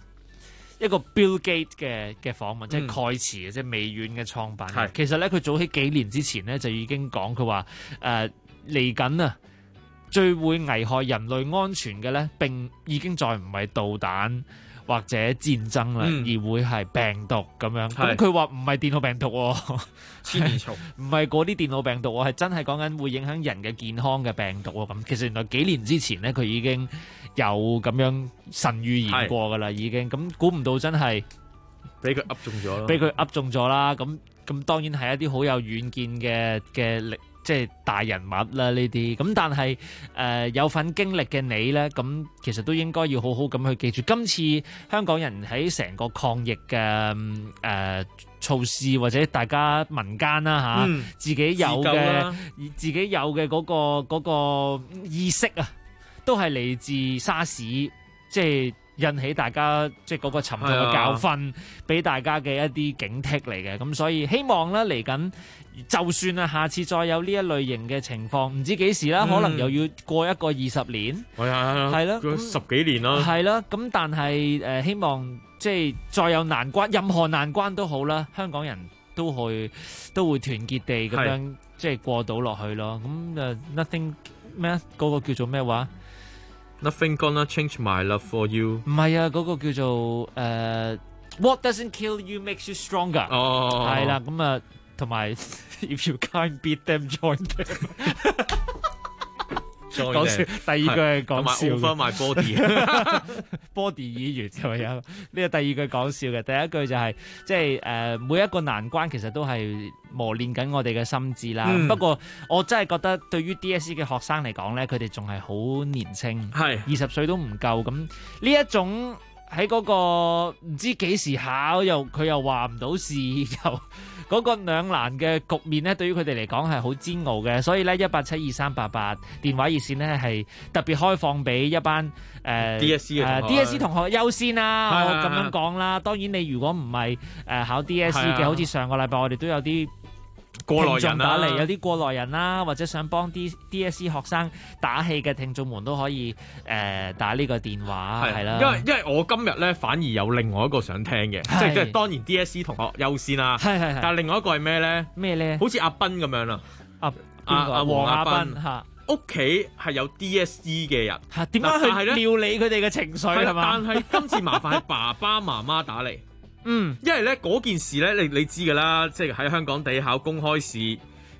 Bill Gates 嘅訪問，即係蓋茨嘅，即係微軟嘅創辦人。其實咧佢早喺幾年之前咧就已經講，佢話嚟緊啊，最會危害人類安全嘅咧並已經再唔係導彈或者戰爭啦，而會係病毒咁樣。咁佢話唔係電腦病毒喎，
千年蟲，
唔係嗰啲電腦病毒喎，係真係講緊會影響人嘅健康嘅病毒喎。咁其實原來幾年之前咧，佢已經有咁樣神預言過㗎啦，已經。咁估唔到真係
俾佢噏中咗咯，
俾佢噏中咗啦。咁當然係一啲好有遠見嘅力。即係大人物啦呢啲，咁但係有份經歷嘅你呢，咁其實都應該要好好咁去記住，今次香港人喺成個抗疫嘅措施，或者大家民間啦嚇，自己有嘅嗰個意識啊，都係嚟自沙士，即係引起大家即係嗰個沉痛嘅教訓，俾大家嘅一啲警惕嚟嘅。咁所以希望咧嚟緊，就算啊下次再有呢一類型嘅情況，唔知幾時啦，可能又要過一個20年，係咯
，10幾年咯，
係咯。咁但係希望即係再有難關，任何難關都好啦，香港人都會團結地咁樣即係過到落去咯。咁nothing 咩啊？嗰個叫做咩話？
Nothing gonna change my love for you。
唔係啊，嗰個叫做What doesn't kill you makes you stronger。係啦，咁啊，同埋 If you can't beat them, join them。講笑，第二句係講笑。
同埋 over my
body 議員就有呢個第二句講笑嘅，第一句就係即係每一個難關其實都係磨練緊我哋嘅心智啦。不過我真係覺得對於 DSE 嘅學生嚟講咧，佢哋仲係好年輕，20歲都唔夠。咁呢一種喺嗰個唔知幾時考，佢又話唔到事，又嗰個兩難嘅局面咧，對於佢哋嚟講係好煎熬嘅。所以咧，1872388電話熱線咧係特別開放俾一班DSE 同學優先啦，我咁樣講啦。當然你如果唔係考 DSE 嘅，好似上個禮拜我哋都有啲
過來人
打嚟，有啲過來人啦，或者想幫啲 DSE 學生打氣嘅聽眾們都可以打呢個電話係啦。
因為我今日咧反而有另外一個想聽嘅，即係當然 DSE 同學優先啦。係。但係另外一個係咩咧？
咩咧？
好似阿斌咁樣啦。
阿黃阿斌嚇，
屋企係有 DSE 嘅人
嚇，點樣去料理佢哋嘅情緒係嘛？
但係今次麻煩係爸爸媽媽打嚟。因為咧嗰件事咧，你知㗎啦，即係喺香港地考公開試，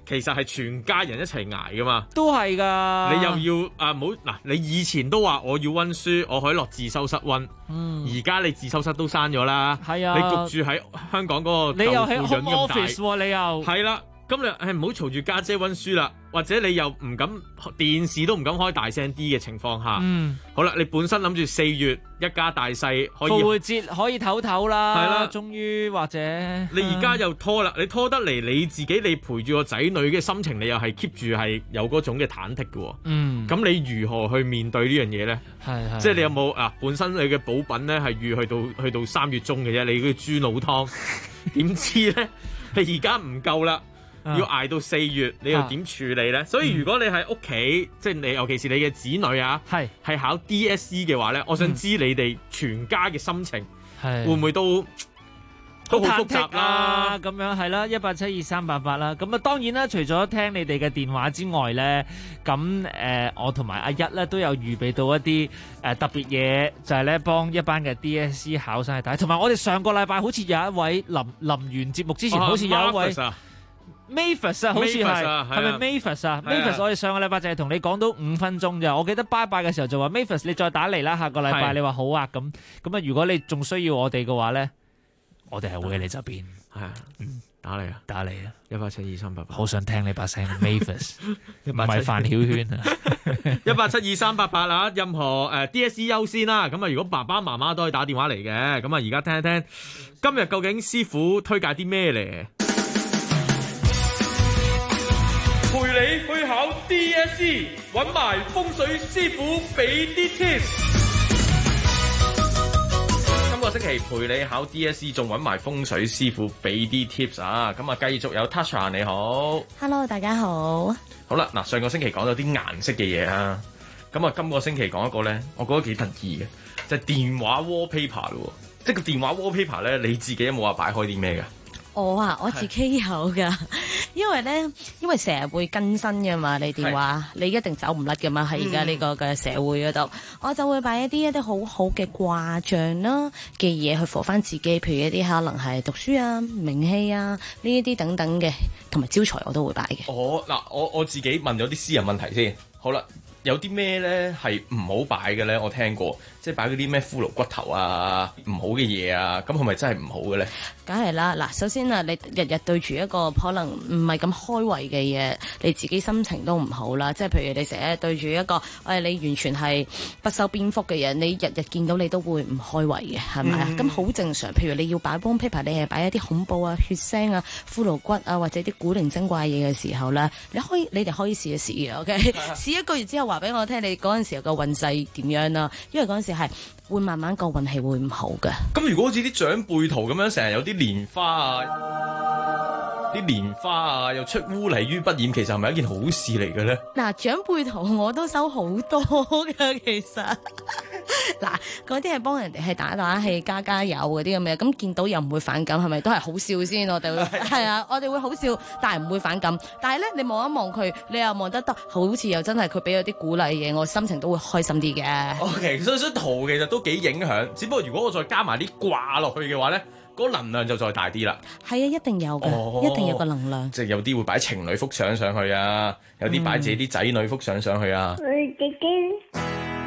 其實係全家人一齊捱噶嘛，
都係㗎。
你又要啊冇嗱，你以前都話我要温書，我可以落自修室温。而家你自修室都閂咗啦，係啊，你焗住喺香港嗰個，
你又喺 home office 喎，你又
係啦。咁你係唔好嘈住家姐温書啦，或者你又唔敢電視都唔敢開大聲啲嘅情況下，好啦，你本身諗住4月一家大細可以
復活節可以唞唞啦，
係啦，
終於或者
你而家又拖啦，你拖得嚟你自己，你陪住個仔女嘅心情，你又係 keep 住係有嗰種嘅忐忑嘅，咁你如何去面對呢樣嘢咧？係即係你有冇啊？本身你嘅補品咧係預去到3月中嘅啫，你嗰啲豬腦湯點知咧？你而家唔夠啦。要捱到4月，你又點處理呢？所以如果你喺屋企，即係你尤其是你嘅子女啊，係考 DSE 嘅話呢，我想知你哋全家嘅心情會唔會都好複雜啦？
咁樣係啦，1872388啦。咁啊，當然啦，除咗聽你哋嘅電話之外呢，咁我同埋阿一呢都有預備到一啲特別嘢，就係呢幫一班嘅 DSE 考生去睇。同埋我哋上個禮拜好似有一位臨完節目之前，好似有一位。Mavis 啊，好似係咪 Mavis 啊 ？Mavis， 我哋上個禮拜就係同你講到5分鐘咋，我記得拜拜嘅時候就話 Mavis， 你再打嚟啦，下個禮拜你話好啊，咁啊，如果你仲需要我哋嘅話咧，我哋係會喺你側邊，係啊，打嚟啊，1872388，好想聽你把聲 ，Mavis， 唔係范曉萱啊
，1872388啊，任何DSE 優先啦，咁啊，如果爸爸媽媽都可以打電話嚟嘅，咁啊，而家聽一聽今日究竟師傅推介啲咩嚟？陪你去考 DSE， 揾埋風水師傅俾啲 tips。今個星期陪你考 DSE， 仲揾埋風水師傅俾啲 tips 啊！咁啊，繼續有 Tasha 你好
，Hello 大家好。
好啦，嗱，上個星期講咗啲顏色嘅嘢啊，咁啊，今個星期講一個咧，我覺得幾得意嘅，就係電話 wallpaper 咯，即係個電話 wallpaper 咧，你自己有冇話擺開啲咩㗎？
我自己有噶，因為成日會更新噶嘛，你電話你一定走唔甩噶嘛，喺而家呢個嘅社會嗰度，我就會擺一啲好好嘅掛像啦嘅嘢去扶翻自己，譬如一啲可能係讀書啊、名氣啊呢一啲等等嘅，同埋招財我都會擺嘅。
我自己問咗啲私人問題先，好啦。有啲咩咧係唔好擺嘅咧？我聽過，即係擺嗰啲咩骷髏骨頭啊、唔好嘅嘢啊，咁係咪真係唔好嘅咧？
梗係啦，嗱，首先啊，你日日對住一個可能唔係咁開胃嘅嘢，你自己心情都唔好啦。即係譬如你成日對住一個你完全係不修邊幅嘅嘢，你日日見到你都會唔開胃嘅，係咪啊？咁好正常。譬如你要擺 wallpaper， 你係擺一啲恐怖啊、血腥啊、骷髏骨啊或者啲古靈精怪嘢嘅時候咧，你哋可以試一試嘅 ，OK？ 試1個月之後。話俾我聽，你嗰陣時個運勢點樣啦？因為嗰陣時係會慢慢個運氣會唔好嘅。
咁如果好似啲長輩圖咁樣，成日有啲蓮花啊，又出污泥於不染，其實係咪一件好事嚟嘅咧？
嗱，長輩圖我都收好多㗎，其實嗱，嗰啲係幫人哋係打氣、加油嗰啲咁嘅，咁見到又唔會反感，係咪都係好笑先？我哋會係啊，我哋會好笑，但係唔會反感。但係咧，你望一望佢，你又望得好似又真係佢俾咗啲鼓勵嘢，我心情都會開心啲嘅。OK，
所以圖其實都幾影響，只不過如果我再加埋啲掛落去嘅話咧，嗰個能量就再大啲啦。
係啊，一定有嘅，一定有個能量。
即係有啲會擺情侶幅相上去啊，有啲擺自己啲仔女幅相上去啊。
姐姐。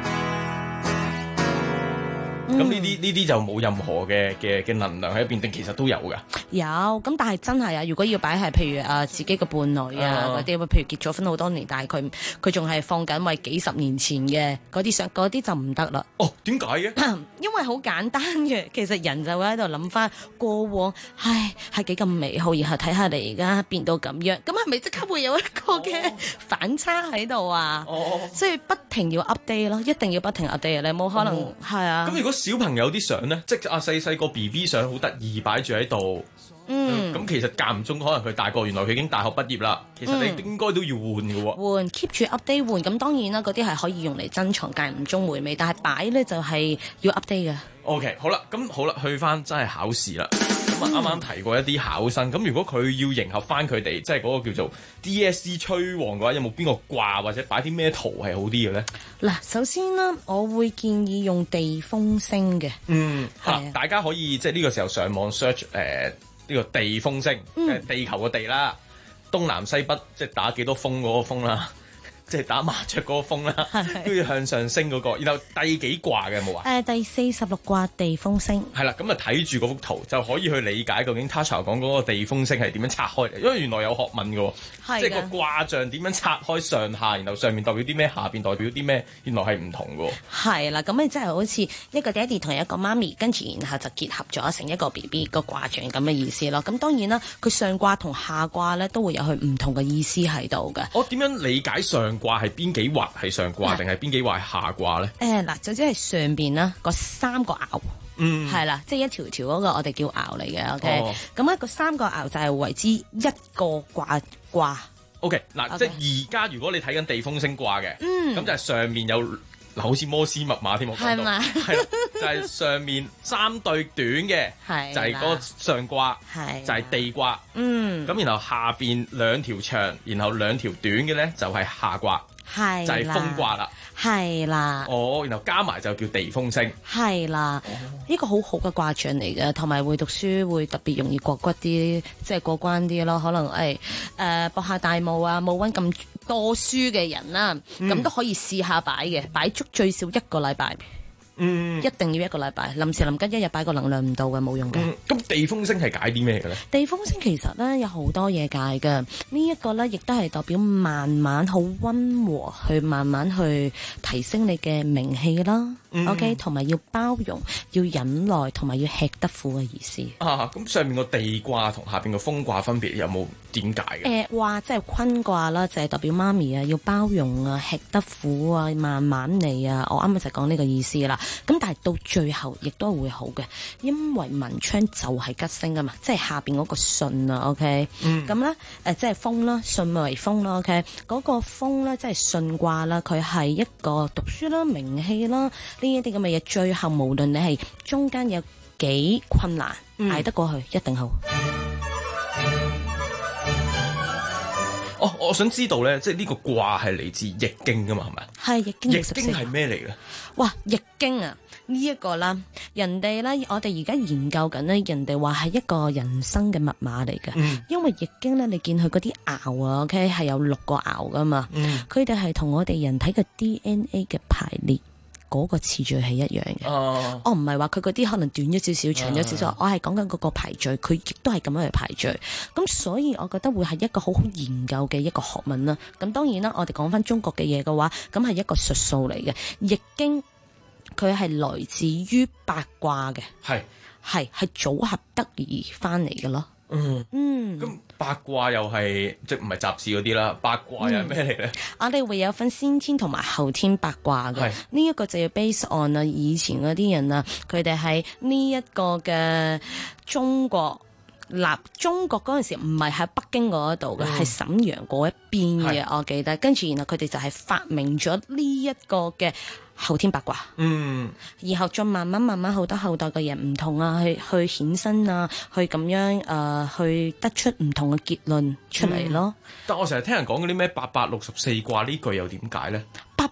咁呢啲就冇任何嘅能量喺入邊，定其實都有㗎？
有，咁但係真係啊！如果要擺係譬如自己嘅伴侶啊嗰啲，譬如結咗婚好多年，但係佢仲係放緊為幾十年前嘅嗰啲相，嗰啲就唔得啦。
哦，點解嘅？
因為好簡單嘅，其實人就會喺度諗翻過往，係幾咁美好，然後睇下你而家變到咁樣，咁係咪即刻會有一個嘅反差喺度啊？所以不停要 update 咯，一定要不停 update，你冇可能係啊。咁
如果小朋友啲相咧，即係細個 BB 相好得意擺住喺度，咁其實間唔中可能佢大個，原來佢已經大學畢業啦。其實你應該都要換嘅喎。換
keep 住 update 換，咁當然啦，嗰啲係可以用嚟珍藏，間唔中回味，但係擺咧就係要 update 嘅。
OK， 好啦，去翻真係考試啦。咁啱啱提過一啲考生，咁如果佢要迎合翻佢哋，即係嗰個叫做 DSE 催旺嘅話，有冇邊個掛或者擺啲咩圖係好啲嘅咧？
嗱，首先啦，我會建議用地風星嘅。
大家可以即係呢個時候上網 search 呢個地風星，地球個地啦。
東南西北，即係打幾多風嗰個風啦。即係打麻雀嗰個風啦，跟住向上升嗰個，然後第幾卦嘅有冇啊？
第46卦地風星。
係啦，咁啊睇住嗰幅圖就可以去理解究竟 Tasha 講嗰個地風星係點樣拆開嚟，因為原來有學問嘅喎，即係個卦象點樣拆開上下，然後上面代表啲咩，下邊代表啲咩，原來係唔同嘅喎。
係啦，咁你真係好似一個爹哋同一個媽咪，跟住然後就結合咗成一個 BB 個卦象咁嘅意思咯。咁當然啦，佢上卦同下卦咧都會有佢唔同嘅意思喺度嘅。
我點樣理解上卦係邊幾畫係上卦，定係邊幾畫係下卦咧？
嗱，就即係上邊啦，個3個爻，係啦，即係一條條嗰個我哋叫爻嚟嘅。OK，咁咧個3個爻就係為之一個卦。
OK， 嗱，即係而家如果你睇緊地風星卦嘅，咁就係上面有嗱，好似摩斯密碼添，我講到係啦，就係上面3對短嘅，就係嗰個上卦，就係地卦。咁然後下邊2條長，然後2條短嘅咧就係下卦。就係風卦啦，
係啦，
然後加埋就叫地風星，
係啦，呢個好好嘅卦象嚟嘅，同埋會讀書會特別容易過骨啲，即係過關啲咯。可能博下大霧啊，冇溫咁多書嘅人啦，咁都可以試下擺嘅，擺足最少1個禮拜。一定要1個禮拜，臨時臨急一日擺個能量唔到嘅冇用嘅。
咁地風星係解啲咩嘅咧？
地風星其實咧有好多嘢解嘅，呢一個咧亦都係代表慢慢好溫和去慢慢去提升你嘅名氣啦。OK， 同埋要包容、要忍耐，同埋要吃得苦嘅意思。
咁上面個地卦同下邊個風卦分別有冇點解嘅？
話即係坤卦啦，就係代表媽咪啊，要包容啊，吃得苦啊，慢慢嚟啊。我啱啱就講呢個意思啦。咁但係到最後亦都會好嘅，因為文昌就係吉星啊嘛，即係下邊嗰個巽啊。OK，咁咧即係風啦，巽為風啦。OK，嗰個風咧即係巽卦啦，佢係一個讀書啦、名氣啦。呢一啲咁嘅嘢，最後無論你係中間有幾困難，捱得過去，一定好。
我想知道咧，即係呢個卦係嚟自易經噶嘛，係咪？
係易經。
易經係咩嚟嘅？
哇，易經啊，呢一個啦，人哋咧，我哋而家研究緊咧，人哋話係一個人生嘅密碼嚟嘅。因為易經咧，你見佢嗰啲爻啊 ，OK 係有6個爻噶嘛，佢哋係同我哋人體嘅 DNA 嘅排列。嗰個次序係一樣嘅，我唔係話佢嗰啲可能短咗少少、長咗少少，我係講緊嗰個排序，佢亦都係咁樣去排序。咁所以我覺得會係一個好好研究嘅一個學問啦。咁當然啦，我哋講翻中國嘅嘢嘅話，咁係一個術數嚟嘅。易經佢係來自於八卦嘅，係組合得而翻嚟嘅咯。
咁八卦又係即唔係雜誌嗰啲啦？八卦又係咩嚟咧？
我哋會有分先天同埋後天八卦嘅。呢一個就要 base on 啊，以前嗰啲人啊，佢哋係呢一個嘅中國嗰陣時唔係喺北京嗰度嘅，係瀋陽嗰一邊嘅。我記得，跟住然後佢哋就係發明咗呢一個嘅後天八卦，然後再慢慢好多後代嘅人唔同啊，去衍生啊，去咁樣去得出唔同嘅結論出嚟咯。
但我成日聽人講嗰啲咩864卦呢句又點解咧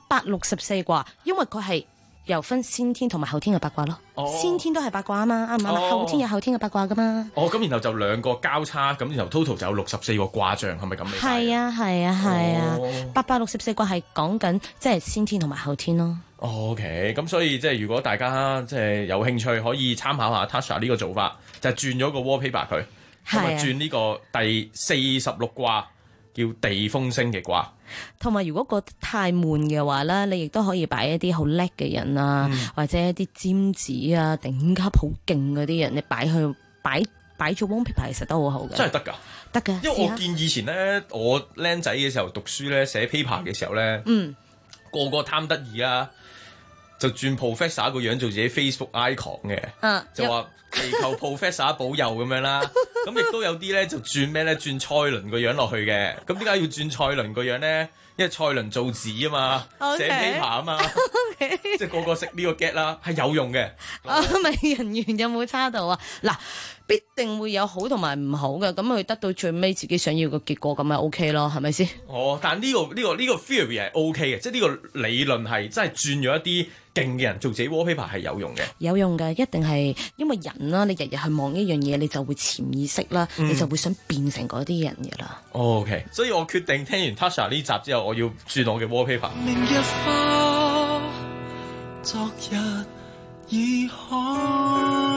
？864卦，因為佢係又分先天同埋後天嘅八卦咯。先天都係八卦啊嘛，啱唔啱？後天有後天嘅八卦噶嘛。咁
然後就2個交叉，咁然後 total 就有64個卦象，係咪咁理解？
係啊，864卦係講緊即係先天同埋後天咯。
OK， 咁所以即係如果大家即係有興趣，可以參考下 Tasha 呢個做法，就係轉咗個 wallpaper 佢，咁啊轉呢個第46卦叫地風星嘅卦。
同埋如果覺得太悶嘅話咧，你亦都可以擺一啲好叻嘅人啊，或者一啲尖子啊、頂級好勁嗰啲人，你擺咗 wallpaper 其實都好好嘅。真係
得㗎？
得㗎。
因為我見以前咧，我僆仔嘅時候讀書咧，寫 paper 嘅時候咧，個個貪得意啊，就轉 professor 個樣做自己 Facebook icon 嘅，就話祈求 professor 保佑咁樣啦。咁亦都有啲咧就轉咩咧？轉蔡倫個樣落去嘅。咁點解要轉蔡倫個樣咧？因為蔡倫造紙啊嘛，寫 paper 啊嘛，即係個個識呢個 get 啦，係有用嘅。
咪人緣有冇差到啊？嗱， 必定會有好同埋唔好嘅，咁佢得到最尾自己想要嘅結果，咁咪 OK 咯，係咪先？
哦，但呢個 theory 係 OK 嘅，即係呢個理論係真係轉咗一啲勁嘅人做自己 wallpaper 係有用嘅。有用㗎，一定係因為人啦，你日日去望一樣嘢，你就會潛意識啦，你就會想變成嗰啲人㗎啦。OK， 所以我決定聽完 Tasha 呢集之後，我要轉我嘅 wallpaper。明日花，昨日已開。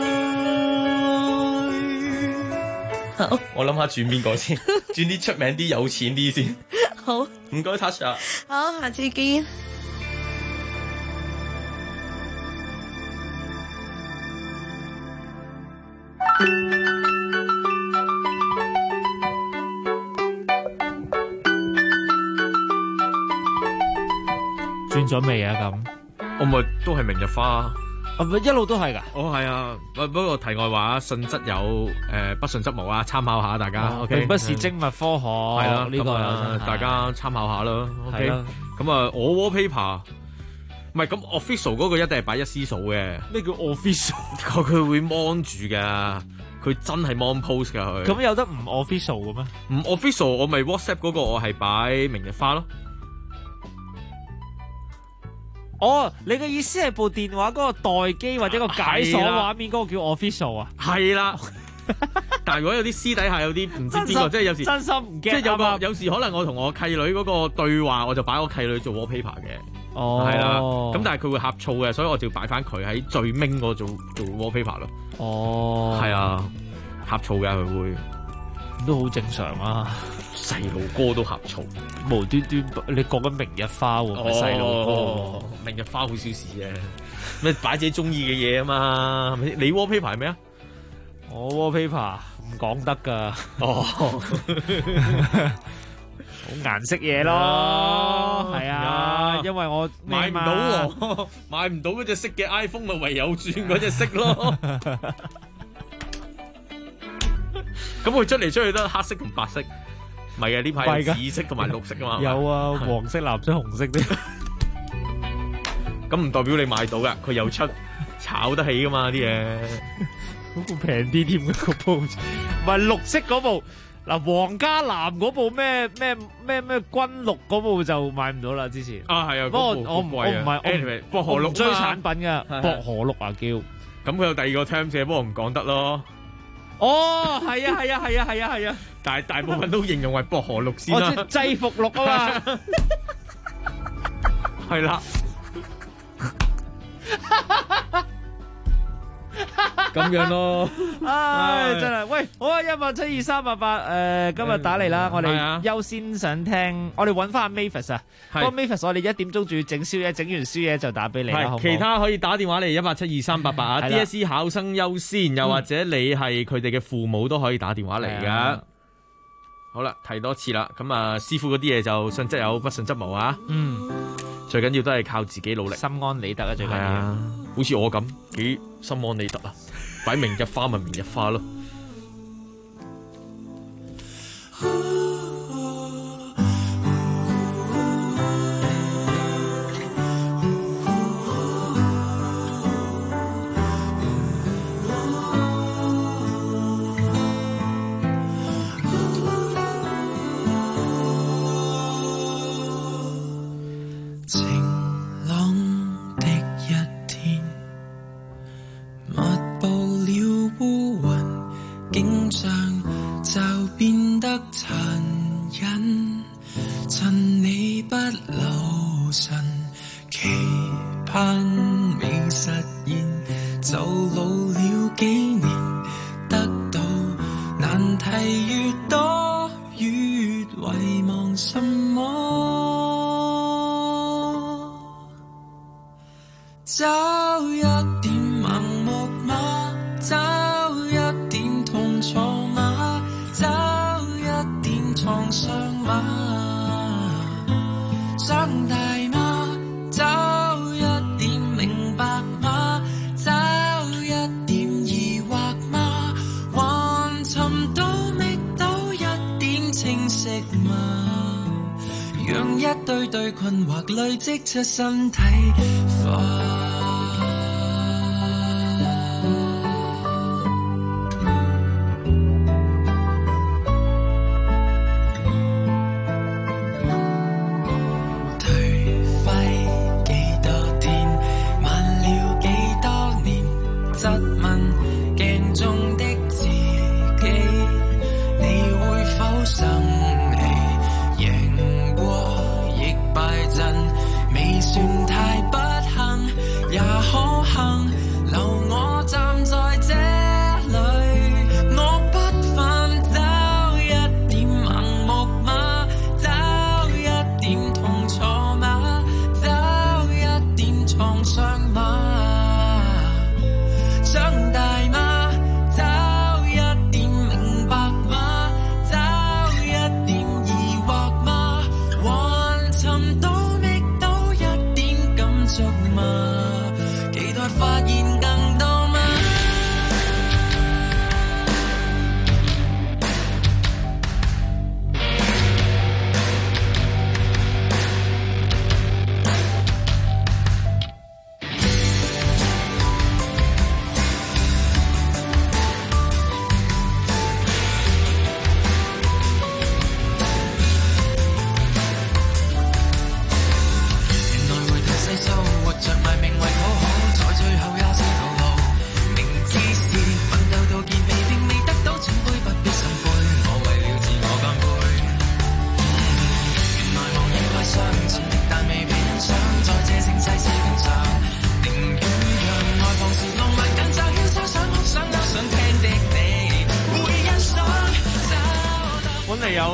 好，我諗下轉邊個先，轉啲出名啲、有錢啲先。好，唔該 Tasha。好，下次見。
轉咗未啊？咁
我咪都係明日花。
一路都係㗎。
哦，係啊。不過題外話，信則有，不信則無啊，參考下大家。OK，
並不是精密科學。係啦，呢個
大家參考下咯。OK，咁啊，我 wallpaper 唔係咁 official 嗰個一定係擺一絲數嘅。咩叫 official？佢會 mon 住㗎，佢真係 mon post 㗎佢。
咁有得唔 official 嘅咩？
唔 official，我咪 WhatsApp 嗰個我係擺明日花咯。
哦，你嘅意思係部電話嗰個待機或者個解鎖畫面嗰個叫 official 啊？
係啦。但係如果有啲私底下有啲唔知邊個，即係有時
真心唔驚，
即係有時可能我同我契女嗰個對話，我就擺我契女做 wallpaper 嘅。哦，係啦。咁但係佢會呷醋嘅，所以我就要擺翻佢喺最尾嗰做 wallpaper 咯。哦，係啊，呷醋嘅佢會，
都好正常啊。
細路哥都呷醋，
無端端你講緊明日花喎，細路哥，
明日花好小事啫，咩擺自己中意嘅嘢啊嘛，你 wallpaper 係咩啊？
我 wallpaper 唔講得噶，好顏色嘢咯，係啊，因為我
買唔到喎，買唔到嗰隻色嘅 iPhone 咪唯有轉嗰隻色咯。咁佢出嚟出去都黑色同白色。唔係嘅，呢排有紫色同埋綠色啊嘛。
有啊，黃色、藍色、紅色啲。
咁唔代表你買到噶，佢又出炒得起噶嘛啲嘢。
嗰部平啲添嗰部，唔係綠色嗰部。嗱，皇家藍嗰部咩軍綠嗰部就買唔到啦。之前
啊係啊，
不過我唔係
薄荷綠
追產品噶，薄荷綠啊叫。
咁佢有第二個 terms 嘅，不過唔講得咯。
哦，係啊！
但係大部分都形容為薄荷綠先啦。
我制服綠啊嘛，
係啦。咁樣咯。
唉，真係，喂，好啊，172-388，今日打嚟啦，我哋優先想聽，我哋揾翻阿 Mavis 啊，嗰個 Mavis 我哋1點鐘仲要整宵夜，整完宵夜就打俾你啦，好唔好？
其他可以打電話嚟172-388啊，DSE 考生優先，又或者你係佢哋嘅父母都可以打電話嚟噶。好啦，提多次啦，咁啊，師傅嗰啲嘢就信則有，不信則無啊。最緊要都係靠自己努力，
心安理得啊，最緊要。
好似我咁幾心安理得啊，擺明日花咪明日花咯。
累積出身體化。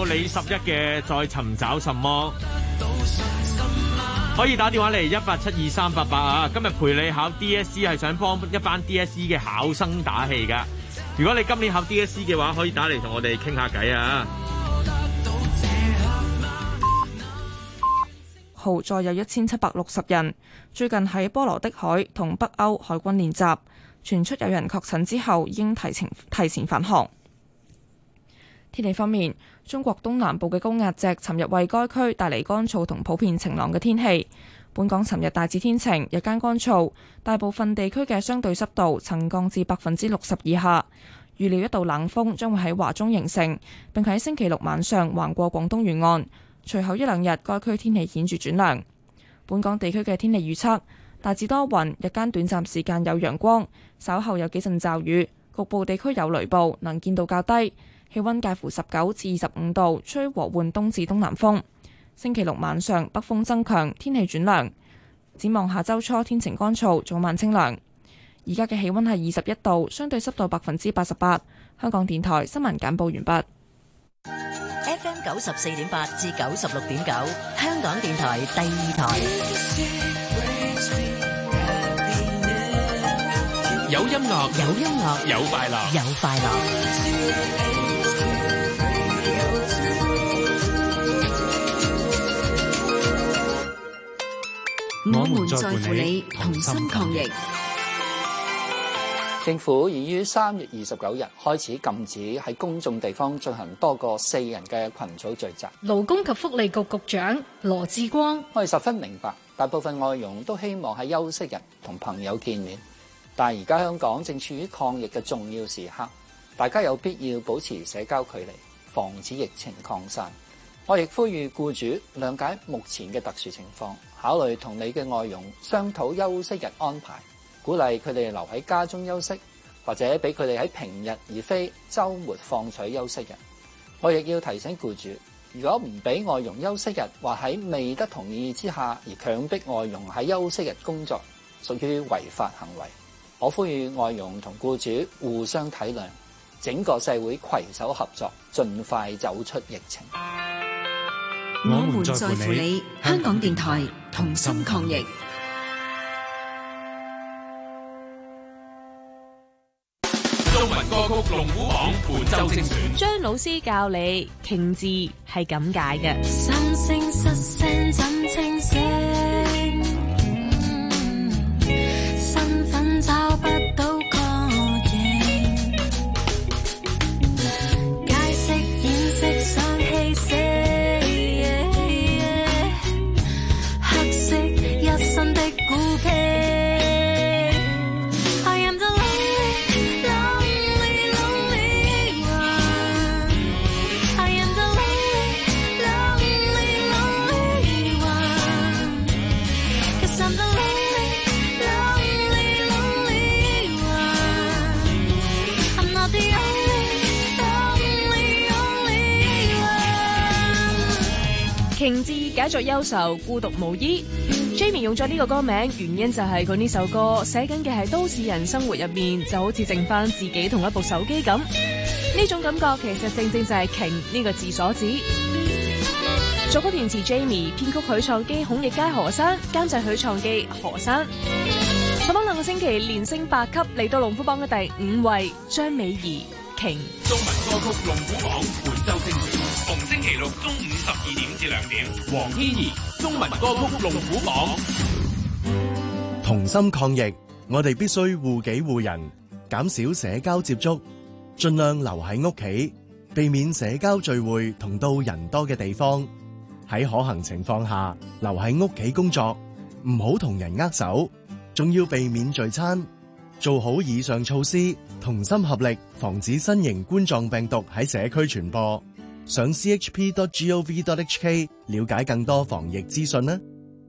有李十一嘅再尋找什麼，可以打電話嚟187238啊！今日陪你考 DSE 係想幫一班 DSE 嘅考生打氣噶。如果你今年考 DSE 嘅話，可以打嚟同我哋傾下偈啊！
號載有1760人，最近喺波羅的海同北歐海軍練習，傳出有人確診之後已經提前返航。天氣方面，中國東南部嘅高壓脊尋日為該區帶嚟乾燥同普遍晴朗嘅天氣。本港尋日大致天晴，日間乾燥，大部分地區嘅相對濕度曾降至60%以下。預料一道冷鋒將會喺華中形成，並喺星期六晚上橫過廣東沿岸。隨後一兩日，該區天氣顯著轉涼。本港地區嘅天氣預測大致多雲，日間短暫時間有陽光，稍後有幾陣驟雨，局部地區有雷暴，能見度較低。氣溫介乎19至25度，吹和緩東至東南風。星期六晚上北風增強，天氣轉涼。展望下周初天晴乾燥，早晚清涼。而家嘅氣溫係21度，相對濕度88%。香港電台新聞簡報完畢。
FM 94.8至96.9，香港電台第二台。
有音樂，
有音樂，
有快樂，
有快樂。
我們在乎你，同心抗疫。
政府已於3月29日開始禁止喺公眾地方進行多過4人嘅群組聚集。
勞工及福利局局長羅致光，
我哋十分明白，大部分外傭都希望喺休息日同朋友見面，但而家香港正處於抗疫嘅重要時刻，大家有必要保持社交距離，防止疫情擴散。我亦呼籲僱主諒解目前嘅特殊情況，考慮同你嘅外傭商討休息日安排，鼓勵佢哋留喺家中休息，或者俾佢哋喺平日而非週末放取休息日。我亦要提醒僱主，如果唔俾外傭休息日，或喺未得同意之下而強迫外傭喺休息日工作，屬於違法行為。我呼籲外傭同僱主互相體諒，整個社會攜手合作，盡快走出疫情。
我們在乎你，香港電台同心抗疫。
中文歌曲龍虎榜本周精選。
張老師教你傾字係咁解嘅。
三聲失聲怎清醒？身份找不到確認，解釋掩飾想氣死，黑色一身的孤僻。
傾字解作憂愁，孤獨無依。Jamie 用咗呢個歌名，原因就係佢呢首歌寫緊嘅係都市人生活入面，就好似剩翻自己同一部手機咁。呢種感覺其實正正就係傾呢個字所指。作曲填詞 Jamie， 編曲許創基孔奕佳何山，監製許創基何山。上榜2個星期連升8級，嚟到龍虎榜嘅第5位，張美儀傾。
中文歌曲龍虎榜本周精選。逢星期六中午12點至2點，黃天怡中文歌曲龍虎榜。
同心抗疫，我哋必須護己護人，減少社交接觸，盡量留喺屋企，避免社交聚會同到人多嘅地方。喺可行情況下，留喺屋企工作，唔好同人握手，仲要避免聚餐。做好以上措施，同心合力，防止新型冠狀病毒喺社區傳播。上 chp.gov.hk 了解更多防疫資訊啦。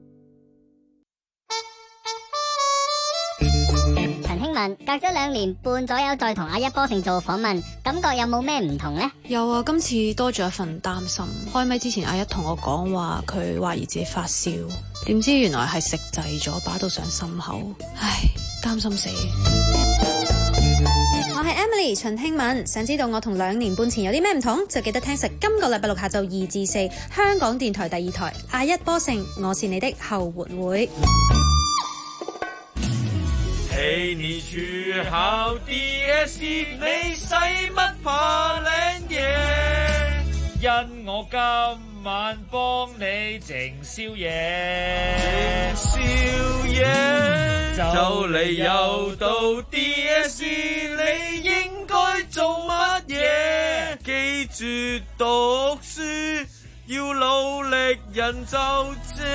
陳興文隔咗2年半左右再同阿一波成做訪問，感覺有冇咩唔同呢？
有啊，今次多咗一份擔心。開咪之前阿一同我講話佢懷疑自己發燒，點知原來係食滯咗，把到上心口，唉，擔心死。 係 Emily 陳興敏。想知道我同2年半前有啲咩唔同，就記得聽實今個禮拜六下晝2至4，香港電台第2台亞一波盛，我是你的後援會。
陪你去考 DSE， 你使乜怕領嘢？因我今晚幫你整宵夜，整宵夜就嚟又到 DSE， 你應該做乜嘢？記住讀書，要努力人就正。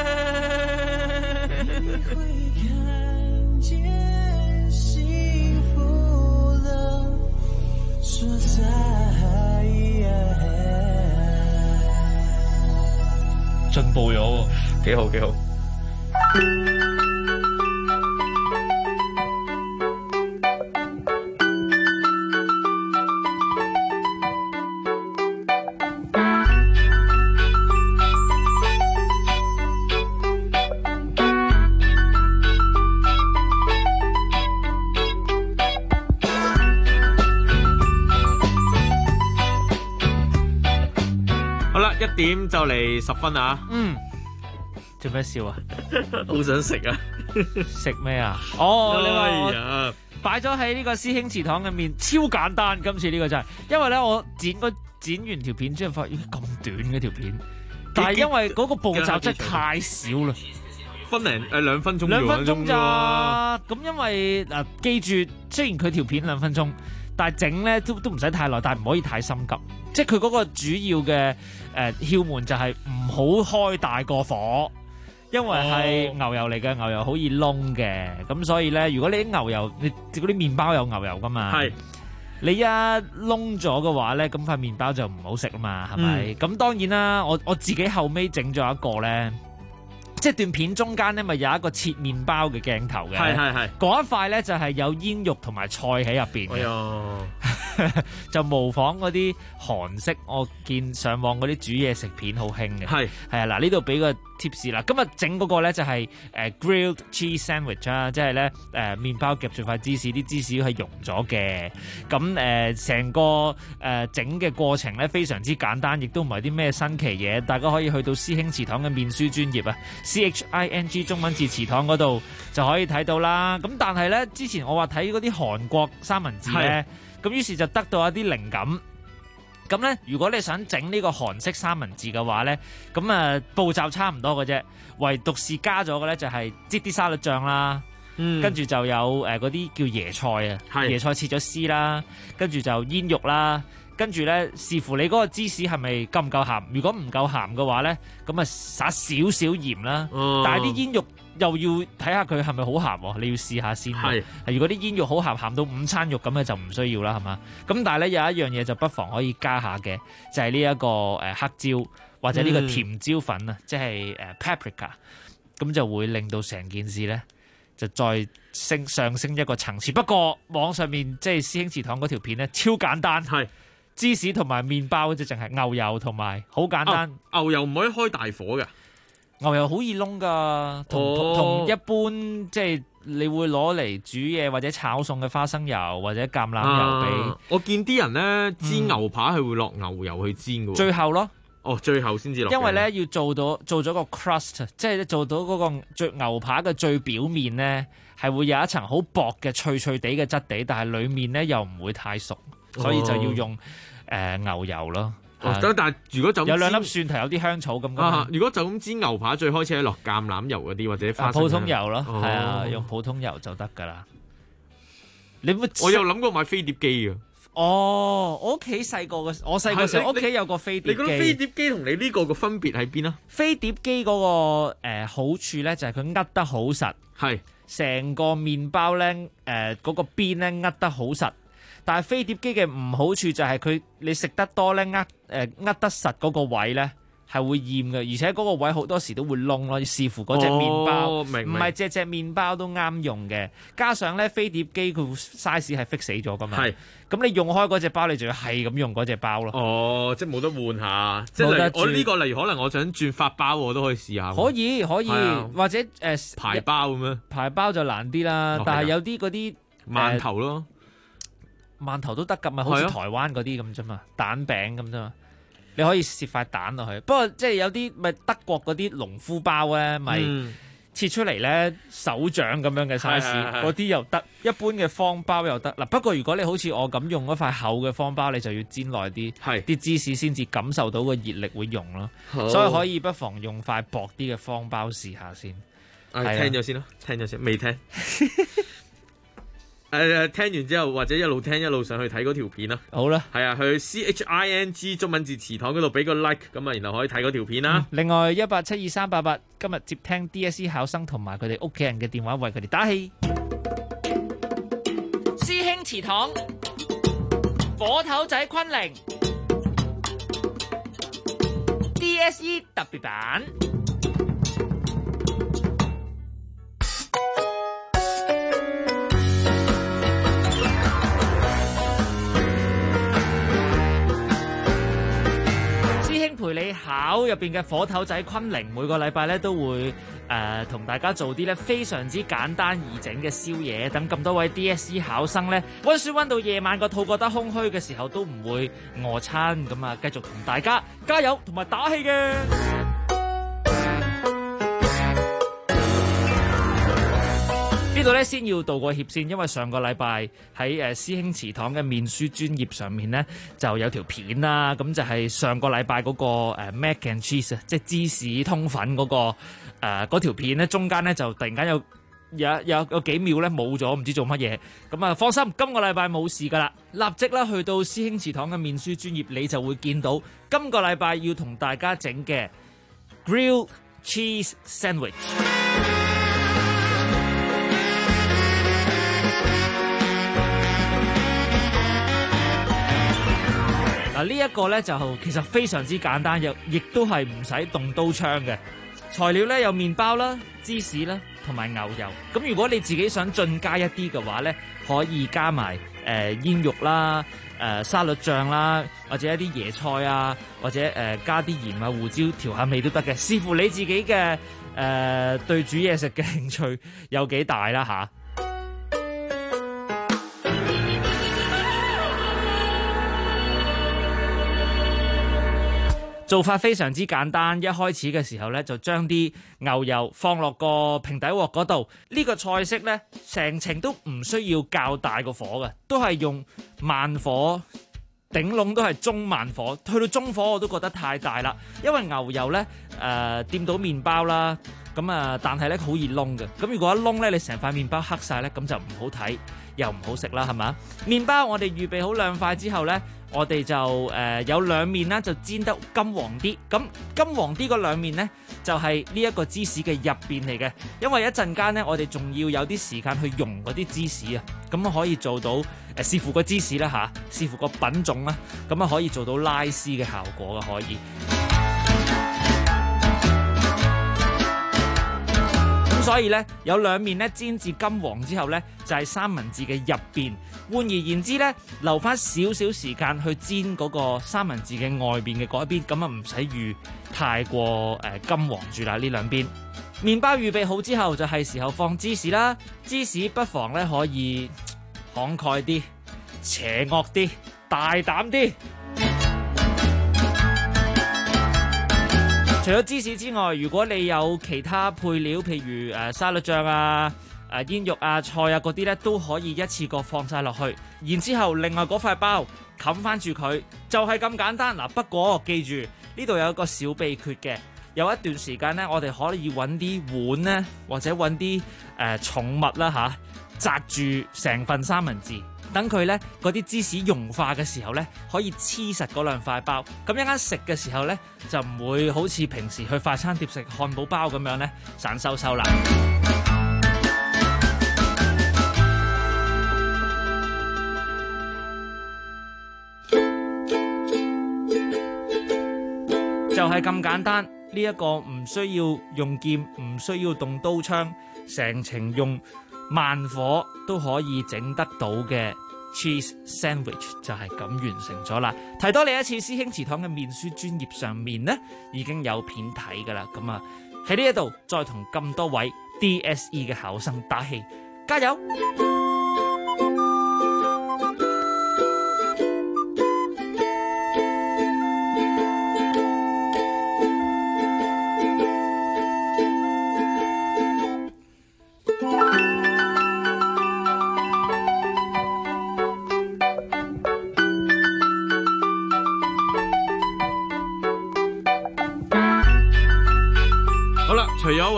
進步咗喎，幾好幾好。1點就嚟10分啊！
做咩笑啊？
好想食啊！
食咩啊？哦，你話擺咗喺呢個師兄祠堂嘅面，超簡單。今次呢個真係，因為咧我剪完條片之後，發現咁短嘅條片，但係因為嗰個步驟真係太少啦，
分2分鐘
，2分鐘咋？咁因為記住，雖然佢條片2分鐘。但係整咧都唔使太耐，但係唔可以太心急。即係佢嗰個主要嘅竅門就係唔好開大個火，因為係牛油嚟嘅，牛油好易燶嘅。咁所以咧，如果你啲牛油，你嗰啲麵包有牛油噶嘛，係你一燶咗嘅話咧，咁塊麵包就唔好食啦嘛，係咪？咁當然啦，我自己後尾整咗一個咧。即係段片中間咧，咪有一個切麵包嘅鏡頭嘅，係嗰一塊咧就係有煙肉同埋菜喺入邊嘅，就模仿嗰啲韓式，我見上網嗰啲煮嘢食片好興嘅，係啊嗱，呢度俾個 tips 啦，今日整嗰個咧就係grilled cheese sandwich 啦，即係咧麵包夾住塊芝士，啲芝士係溶咗嘅，咁成個整嘅過程咧非常之簡單，亦都唔係啲咩新奇嘢，大家可以去到師兄祠堂嘅面書專頁啊。CHING 中文字祠堂嗰度就可以睇到啦。咁但係咧，之前我話睇嗰啲韓國三文治咧，咁於是就得到一啲靈感。咁咧，如果你想整呢個韓式三文治嘅話咧，咁步驟差唔多嘅啫，唯獨是加咗嘅咧就係擠啲沙律醬啦，跟住就有嗰啲叫椰菜啊，椰菜切咗絲啦，跟住就煙肉啦。跟住咧，視乎你嗰個芝士係咪夠唔夠鹹。如果唔夠鹹嘅話咧，咁啊撒少少鹽啦。但係啲煙肉又要睇下佢係咪好鹹喎，你要試下先。如果啲煙肉好鹹，鹹到午餐肉咁咧就唔需要啦，係嘛？咁但係咧有一樣嘢就不妨可以加下嘅，就係呢一個黑椒或者呢個甜椒粉啊，即係paprika，咁就會令到成件事咧就再上升一個層次。不過網上面即係師兄祠堂嗰條片咧超簡單，芝士同埋麵包就淨係牛油同埋好簡單。
牛油唔可以開大火嘅，
牛油好易燶噶，同一般即係你會攞嚟煮嘢或者炒餸嘅花生油或者橄欖油比。
我見啲人咧煎牛扒係會落牛油去煎嘅，
最後咯。
最後先至落。因
為咧要做咗個 crust， 即係做到嗰個牛扒嘅最表面咧係會有一層好薄嘅脆脆地嘅質地，但係裡面咧又唔會太熟。所以就要用牛油咯。
但係如果就
有2粒蒜頭，有啲香草咁。
如果就咁煎牛扒，最開始係落橄欖油嗰啲或者花生。
普通油咯，係啊，用普通油就得㗎啦。
我有諗過買飛碟機㗎。
我屋企細個嘅，我細個時候屋企有個飛碟機。
你覺得飛碟機同你呢個分別喺邊啊？
飛碟機嗰個好處咧就係佢握得好實，係成個麵包咧嗰個邊咧握得好實。但係飛碟機嘅唔好處就係你食得多咧，握得實嗰個位咧係會厭嘅，而且嗰個位好多時都會燶咯，視乎嗰隻麵包，唔係隻麵包都啱用嘅。加上咧飛碟機佢 size 係 fix 死咗噶嘛，咁你用開嗰隻包，你就要係咁用嗰隻包咯。即係冇得換下，即係我呢個例如可能我想轉法包，我都可以試下。可以，或者
排包咁樣，
排包就難啲啦。但係有啲嗰啲
饅頭咯。
饅頭都得㗎嘛，好似台灣嗰啲咁啫嘛，蛋餅咁啫嘛。你可以切塊蛋落去，不過即係有啲咪德國嗰啲農夫包咧，咪切出嚟咧手掌咁樣嘅 size， 嗰啲又得，一般嘅方包又得。嗱，不過如果你好似我咁用嗰塊厚嘅方包，你就要煎耐啲，啲芝士先至感受到個熱力會溶咯。所以可以不妨用塊薄啲嘅方包試下先。
聽咗先咯，聽咗先，未聽。聽完之後或者一路聽一路上去睇嗰條片啦。
好啦，
係啊，去 CHING 中文字詞堂嗰度俾個 like 咁啊，然後可以睇嗰條片啦。
另外1872388今日接聽 DSE 考生同埋佢哋屋企人嘅電話，為佢哋打氣。師兄祠堂，火頭仔昆凌 DSE 特別版。陪你考入邊嘅火頭仔昆凌，每個禮拜咧都會同大家做啲咧非常之簡單易整嘅宵夜，等咁多位 DSE 考生咧溫書溫到夜晚個肚覺得空虛嘅時候都唔會餓親，咁啊繼續同大家加油同埋打氣嘅。呢度咧先要道個歉先，因為上個禮拜喺師兄祠堂嘅面書專頁上面咧就有條片啦，咁就係上個禮拜嗰個mac and cheese 即係芝士通粉嗰個嗰條片咧，中間咧就突然間有幾秒咧冇咗，唔知做乜嘢。咁啊放心，今個禮拜冇事噶啦，立即啦去到師兄祠堂嘅面書專頁，你就會見到今個禮拜要同大家整嘅 grilled cheese sandwich。嗱，呢一個咧就其實非常之簡單，亦都係唔使動刀槍嘅。材料咧有麵包啦、芝士啦同埋牛油。咁如果你自己想進加一啲嘅話咧，可以加埋煙肉啦、沙律醬啦，或者一啲椰菜啊，或者加啲鹽啊、胡椒調下味都得嘅。視乎你自己嘅對煮嘢食嘅興趣有幾大啦嚇。做法非常之簡單，一開始嘅時候咧就將啲牛油放落個平底鑊嗰度。呢個菜式咧成程都唔需要較大個火嘅，都係用慢火，頂籠都係中慢火。去到中火我都覺得太大啦，因為牛油咧掂到麵包啦，咁但係咧好易燶嘅。咁如果一燶咧，你成塊麵包黑晒咧，咁就唔好睇又唔好食啦，係嘛？麵包我哋預備好兩塊之後咧，我哋就有兩面啦，就煎得金黃啲。咁金黃啲嗰兩面呢，就係呢一個芝士嘅入邊嚟嘅。因為一陣間呢，我哋仲要有啲時間去溶嗰啲芝士啊。咁可以做到視乎個芝士啦嚇，視乎個品種啦，咁可以做到拉絲嘅效果嘅可以。所以咧，有兩面咧煎至金黃之後咧，就係三文治嘅入邊。換而言之咧，留翻少少時間去煎嗰個三文治嘅外邊嘅嗰一邊，咁啊唔使預太過金黃住啦呢兩邊。麵包預備好之後，就係時候放芝士啦。芝士不妨咧可以慷慨啲、邪惡啲、大膽啲。除咗芝士之外，如果你有其他配料，譬如沙律醬啊、煙肉啊、菜啊嗰啲咧，都可以一次過放晒落去。然之後另外嗰塊包冚翻住佢，就係咁簡單嗱。不過記住呢度有一個小秘訣嘅，有一段時間咧，我哋可以揾啲碗咧，或者揾啲重物啦嚇，紮住成份三文治。等佢咧嗰啲芝士融化嘅時候咧，可以黐實嗰兩塊包。咁一間食嘅時候咧，就唔會好似平時去快餐店食漢堡包咁樣咧散收收啦。就係咁簡單，呢一個唔需要用劍，唔需要動刀槍，成程用慢火都可以整得到嘅 cheese sandwich 就係咁完成咗啦。提多你一次，師兄祠堂嘅面書專頁上面呢已經有片睇噶啦。咁啊喺呢一度再同咁多位 DSE 嘅考生打氣，加油！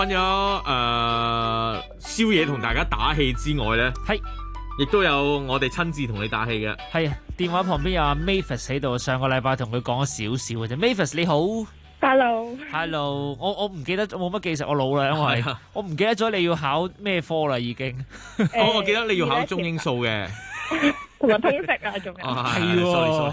咗宵夜同大家打氣之外咧，
係
亦都有我哋親自同你打氣嘅。
係啊，電話旁邊有阿 Mavis 喺度，上個禮拜同佢講咗少少嘅啫。Mavis 你好 ，Hello，我唔記得，冇乜記實，我老啦，因為我唔記得咗你要考咩科啦已經。
我記得你要考中英數嘅。
同埋通識啊，仲有
係喎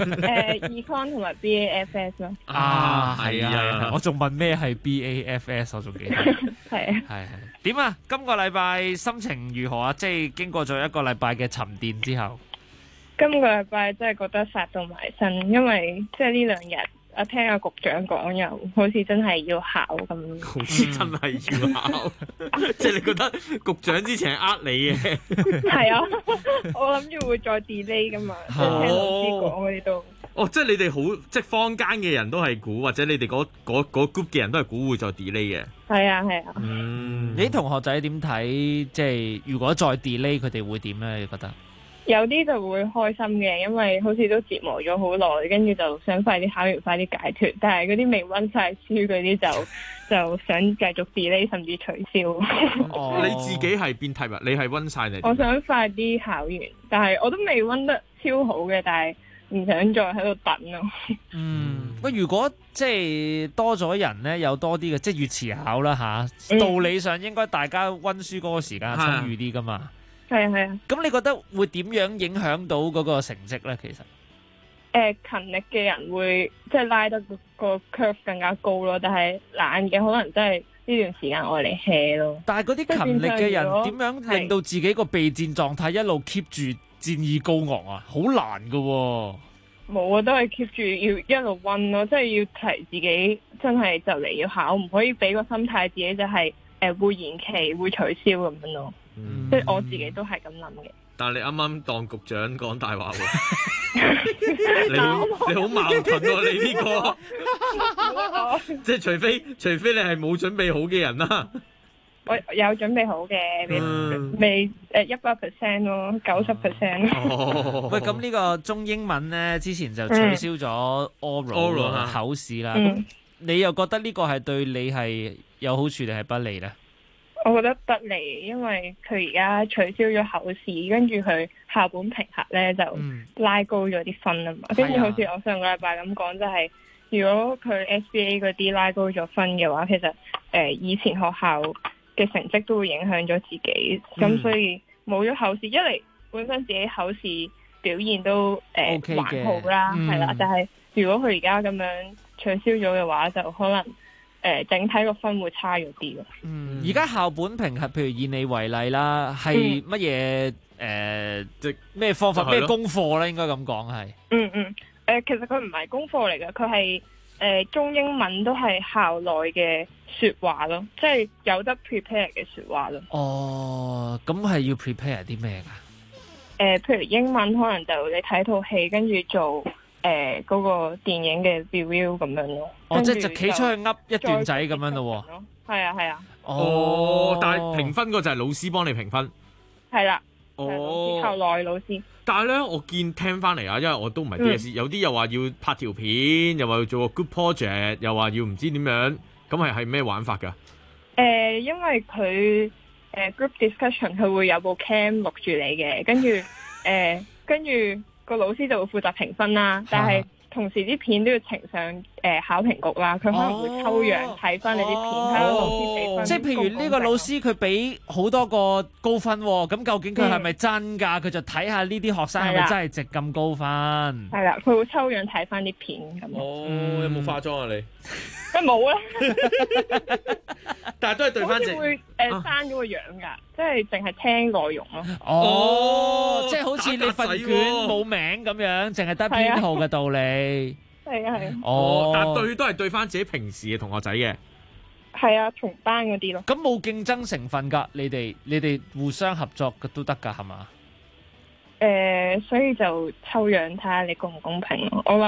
，Econ 同埋 BAFS 咯。
係啊，我仲問咩係 BAFS， 我仲記得。係點啊？今個禮拜心情如何啊？即係經過咗一個禮拜嘅沉澱之後，
今個禮拜真係覺得殺到埋身，因為即係呢兩日。我聽阿局長講，又好似真係要考咁，
好似真係要考，即係你覺得局長之前係呃你嘅？
係啊，我諗住會再 delay 噶嘛，即係聽老師講嗰啲都。
哦，即係你哋好，即係坊間嘅人都係估，或者你哋嗰 group 嘅人都係估會再 delay 嘅。
係啊，係啊。
你啲同學仔點睇？即係如果再 delay，佢哋會點咧？你覺得？
有啲就會開心嘅，因為好似都折磨咗好耐，跟住就想快啲考完，快啲解脫。但係嗰啲未溫晒書嗰啲就想繼續 delay 甚至取消。
你自己係邊 type 啊？你係溫晒定？
我想快啲考完，但係我都未溫得超好嘅，但係唔想再喺度等咯。
喂，如果即係多咗人咧，有多啲嘅，即係越遲考啦吓，道理上應該大家溫書嗰個時間充裕啲噶嘛。
係啊。咁
你覺得會點樣影響到嗰個成績咧？其實，
勤力嘅人會即係拉得個 curve 更加高咯，但係懶嘅可能真係呢段時間我嚟 hea 咯。
但係嗰啲勤力嘅人點樣令到自己個備戰狀態一路 keep 住戰意高昂啊？好難噶喎。
冇啊，都係 keep 住要一路溫咯，即係要提自己真係就嚟要考，唔可以俾個心態自己就係會延期會取消咁樣咯。即係我自己都係咁諗嘅。
但係你啱啱當局長講大話喎，你好矛盾喎！你呢個即係除非你係冇準備好嘅人啦。
我有準備好嘅，未100% 咯，90%。
喂，咁呢個中英文咧，之前就取消咗 oral 考試啦。咁你又覺得呢個係對你係有好處定係不利咧？
我覺得不利，因為佢而家取消咗考試，跟住佢校本評核咧就拉高咗啲分啊嘛。跟住好似我上個禮拜咁講，就係如果佢 SBA 嗰啲拉高咗分嘅話，其實以前學校嘅成績都會影響咗自己。咁所以冇咗考試，一嚟本身自己考試表現都還好啦，係啦。但係如果佢而家咁樣取消咗嘅話，就可能整體個分會差咗啲咯。
而家校本評核，譬如以你為例啦，係乜嘢即咩方法、咩功課咧？應該咁講係。
其實佢唔係功課嚟嘅，佢係中英文都係校內嘅說話咯，即係有得 prepare 嘅說話咯。
哦，咁係要 prepare 啲咩噶？
譬如英文可能就你睇套戲，跟住做嗰個電影嘅 review 咁樣咯。
即係就企出去噏一段仔咁樣咯。
係啊。
但係評分個就係老師幫你評分。
係啦。校內老師。
但係咧，我聽翻嚟啊，因為我都唔係 DSE，有啲又話要拍條片，又話要做個 good project，又話要唔知點樣，咁係咩玩法噶？
因為佢group discussion 佢會有部 cam 錄住你嘅，跟住個老師就會負責評分啦，但係同時啲片都要呈上考評局啦，佢可能會抽樣睇翻你啲片，睇下老師俾分。
即係譬如呢個老師佢俾好多個高分，咁究竟佢係咪真㗎？佢就睇下呢啲學生係咪真係值咁高分。
係啦，佢會抽樣睇翻啲片咁。
有冇化妝啊你？
梗冇啦，
但係都係對翻正。
會刪咗個樣㗎，即係淨係聽內容咯。
即係好似你份卷冇名咁樣，淨係得編號嘅道理。
係啊。
但係都係對翻自己平時嘅同學仔嘅。
係啊，同班嗰啲咯。
咁冇競爭成分㗎，你哋互相合作嘅都得㗎，係嘛？
所以就抽樣睇下你公唔公平咯。我諗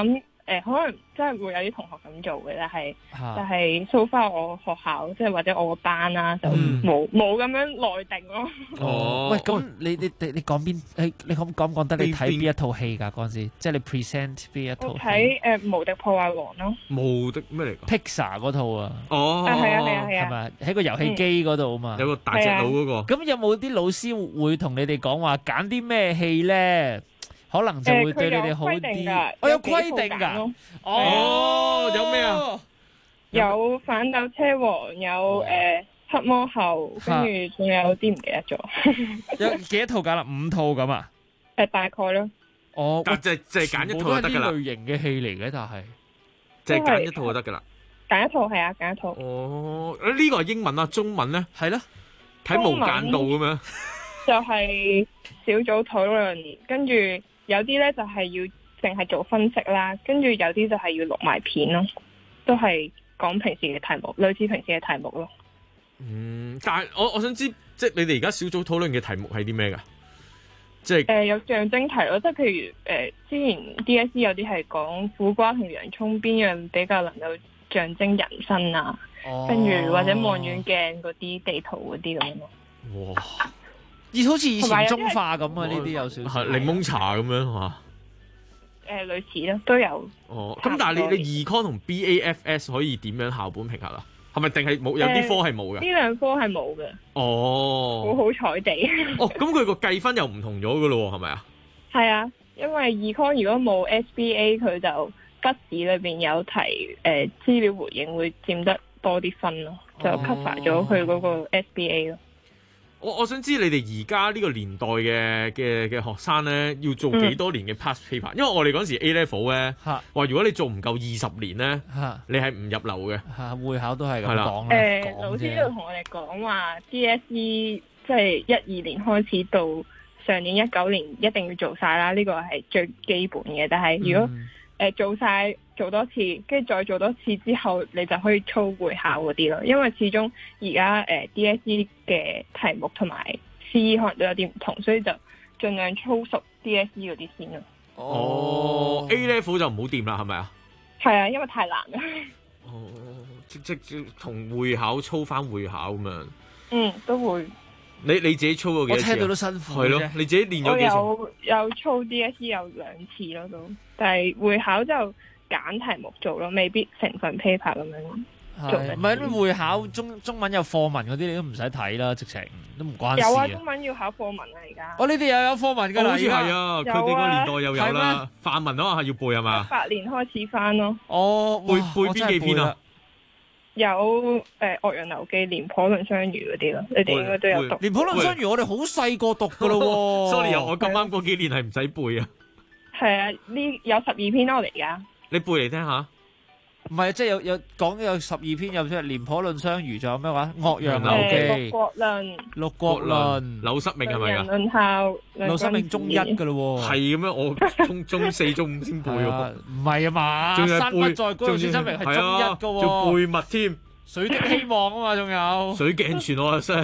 可能真係會有啲同學咁做嘅，但係 so far 我學校即係或者我個班啦，就冇咁樣內定咯。
哦，喂，咁你講邊？你講唔講得？你睇邊一套戲㗎嗰陣時？即係你 present 邊一套戲？
我睇無敵破壞王咯。
無敵咩嚟㗎
？Pixar 嗰套啊。
哦。係啊。
係咪喺個遊戲機嗰度啊嘛？
有個大隻佬嗰個。
咁有冇啲老師會同你哋講話揀啲咩戲咧？可能就會對你哋好啲。我有規定㗎。哦，
有咩啊？
有反斗車王，有黑魔后，跟住仲有啲唔記得咗。
有幾多套揀啦？5套咁啊？
大概咯。
哦，
即係揀一套就得㗎啦。
類型嘅戲嚟嘅，但係
即係揀一套就得㗎啦。
揀一套係啊，揀一套。
哦，呢個係英文啊，中文咧
係咯，
睇無間道咁樣。
就係小組討論，跟住有啲咧就係要淨係做分析啦，跟住有啲就係要錄埋片咯，都係講平時嘅題目，類似平時嘅題目咯。
但係我想知，即係你哋而家小組討論嘅題目係啲咩㗎？即係
有象徵題咯，即係譬如之前 DSE 有啲係講苦瓜同洋葱邊樣比較能夠象徵人生啊，跟住或者望遠鏡嗰啲地圖嗰啲咁樣咯。
哇！
好似以前中化咁啊，呢啲有少少
係檸檬茶咁樣係嘛？
類似咯，都有。
哦，咁但係你 Econ 同 BAFS 可以點樣校本評核啊？係咪定係冇？有啲科係冇嘅？
呢兩科係冇嘅。
哦，
好彩地。
哦，咁佢個計分又唔同咗噶咯？係咪啊？
係啊，因為 Econ 如果冇 SBA， 佢就筆試裏邊有提資料回應會佔得多啲分咯，就 cover 咗佢嗰個 SBA 咯。
我想知你哋而家呢個年代嘅學生咧，要做幾多年嘅 past paper？因為我哋嗰時 A level 咧，話如果你做唔夠20年咧，你係唔入流嘅。
會考都係咁講。
老師都同我哋講話 DSE 即係12年開始到上年19年一定要做晒啦，呢個係最基本嘅。但係如果做晒做多次，跟住再做多次之後，你就可以操會考嗰啲咯。因為始終而家DSE 嘅題目同埋 CE 可能都有啲唔同，所以就盡量操熟 DSE 嗰啲先咯。
哦，A level 就唔好掂啦，係咪啊？
係啊，因為太難啦。
哦，即同會考操翻會考咁樣。
都會。
你自己操過幾多次？
我聽到都辛苦。
係咯，你自己練咗幾次？
我有操 DSE 有2次咯，都，但係會考就揀題目做咯，未必成份 paper 咁樣做。
唔係會考中文有課文嗰啲，你都唔使睇啦，直情都唔關事。
有啊，中文要考課文啊，而家。
你哋又有課文㗎啦？
好似係啊，佢哋個年代又有啦。範文可能係要背係嘛
？8年開始翻咯。
哦，背邊幾篇啊？
有《岳陽樓記》、《廉頗藺相如》嗰啲咯，你哋應該都有讀。
廉頗藺相如我哋好細個讀噶咯。
Sorry 我咁啱嗰幾年係唔使背啊。
係啊，呢有12篇咯嚟噶。
你背嚟聽下。
唔係，即係有講有12篇有出嚟，《廉頗藺相如》仲有咩話？《岳陽樓記》、
六國論、
六國論、
柳失明係咪噶？
論校、
柳失明中1噶咯。
係咁樣，我中4、中5先背喎。
唔係啊嘛，山不在高，柳失明係中1噶喎。
仲背默添。
水的希望啊嘛，仲有
水鏡泉我就識，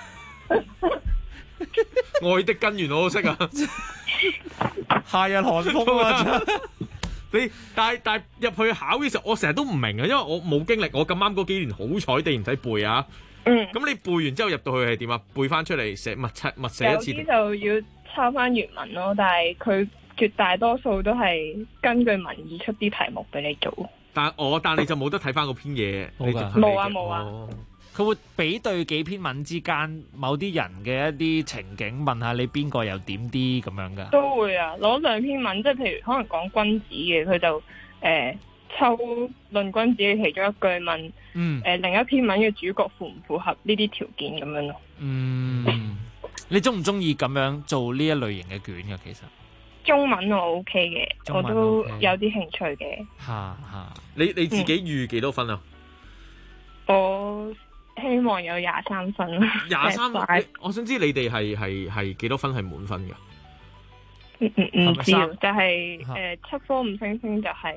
愛的根源我都識啊。
夏日寒風啊！
但係入去考嘅時候，我成日都唔明啊，因為我冇經歷，我咁啱嗰幾年好彩地唔使背啊。咁你背完之後入到去係點啊？背翻出嚟寫默寫一次。
有啲就要抄翻原文咯，但係佢絕大多數都係根據文意出啲題目俾你做。但
你就冇得睇翻嗰篇嘢，
冇啊！
佢會比對幾篇文之間某啲人嘅一啲情景，問下你邊個又點啲咁樣噶？
都會啊，攞2篇文，即係譬如可能講君子嘅，佢就抽論君子嘅其中一句問，另一篇文嘅主角符唔符合呢啲條件咁樣咯。
你中唔中意咁樣做呢一類型嘅卷噶？其實？
中文我 OK 嘅，我都有啲興趣嘅。
你自己預幾多分啊？
我希望有23分。
23分，我想知你哋係幾多分係滿分㗎？
唔知，但係7科5星星就係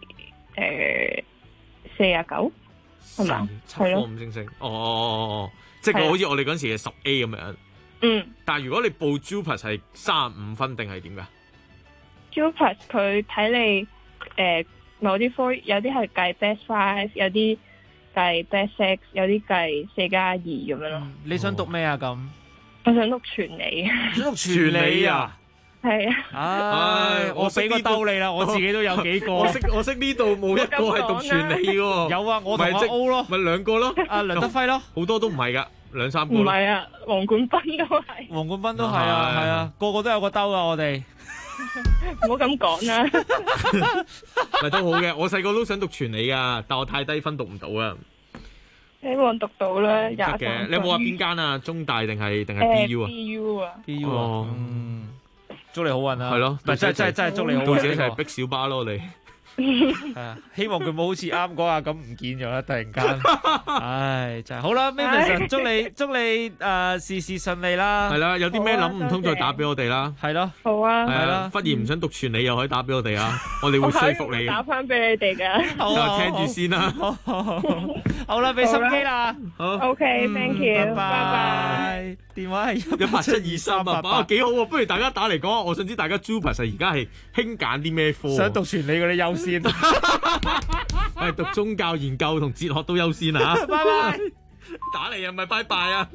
49，係嘛？7
科5星星，即係好似我哋嗰陣時嘅10A 咁樣。但係如果你報 JUPAS 係35分定係點㗎？
JUPAS 佢睇你某啲科有啲係計 Best 5，有啲計 Best 6，有啲計4+2咁樣咯。
你想讀咩啊？咁
我想讀全理。
想讀全理啊？
係啊。
我俾個兜你啦，我自己都有幾個。
我識呢度冇一個係讀全理嘅喎。
有啊，我同阿 O 咯，
咪2個咯。
阿梁德輝咯，
好多都唔係㗎，2、3個。
唔係啊，黃冠斌都係。
黃冠斌都係啊，係啊，個個都有個兜啊，我哋。
唔好咁講啦。
咪都好嘅，我細個都想讀全理㗎，但我太低分讀唔到啊。
希望讀到啦，
得嘅。你有冇話邊間啊？中大定係 BU 啊
？BU 啊。
BU 啊。
祝你好運啊！
係咯，
真係祝你好運。
到時一齊逼小巴咯，你。
係啊，希望佢冇好似啱嗰下咁唔見咗啦，突然間。唉，真係好啦 ，Mavis，祝你事事順利啦。
係啦，有啲咩諗唔通再打俾我哋啦。
係咯，
好啊。
係啦，
忽然唔想讀全理又可以打俾我哋啊，我哋會說服你。
打翻俾你哋㗎。
好，聽住先啦。
好啦，俾心機啦。
好。
OK，thank you。
拜拜。電話係
18723啊，哇，幾好喎！不如大家打嚟講，我想知大家 JUPAS 而家係興揀啲咩科？
想讀全理嗰啲優先。
係讀宗教研究同哲學都優先啊！
拜拜，
打嚟啊，咪拜拜啊！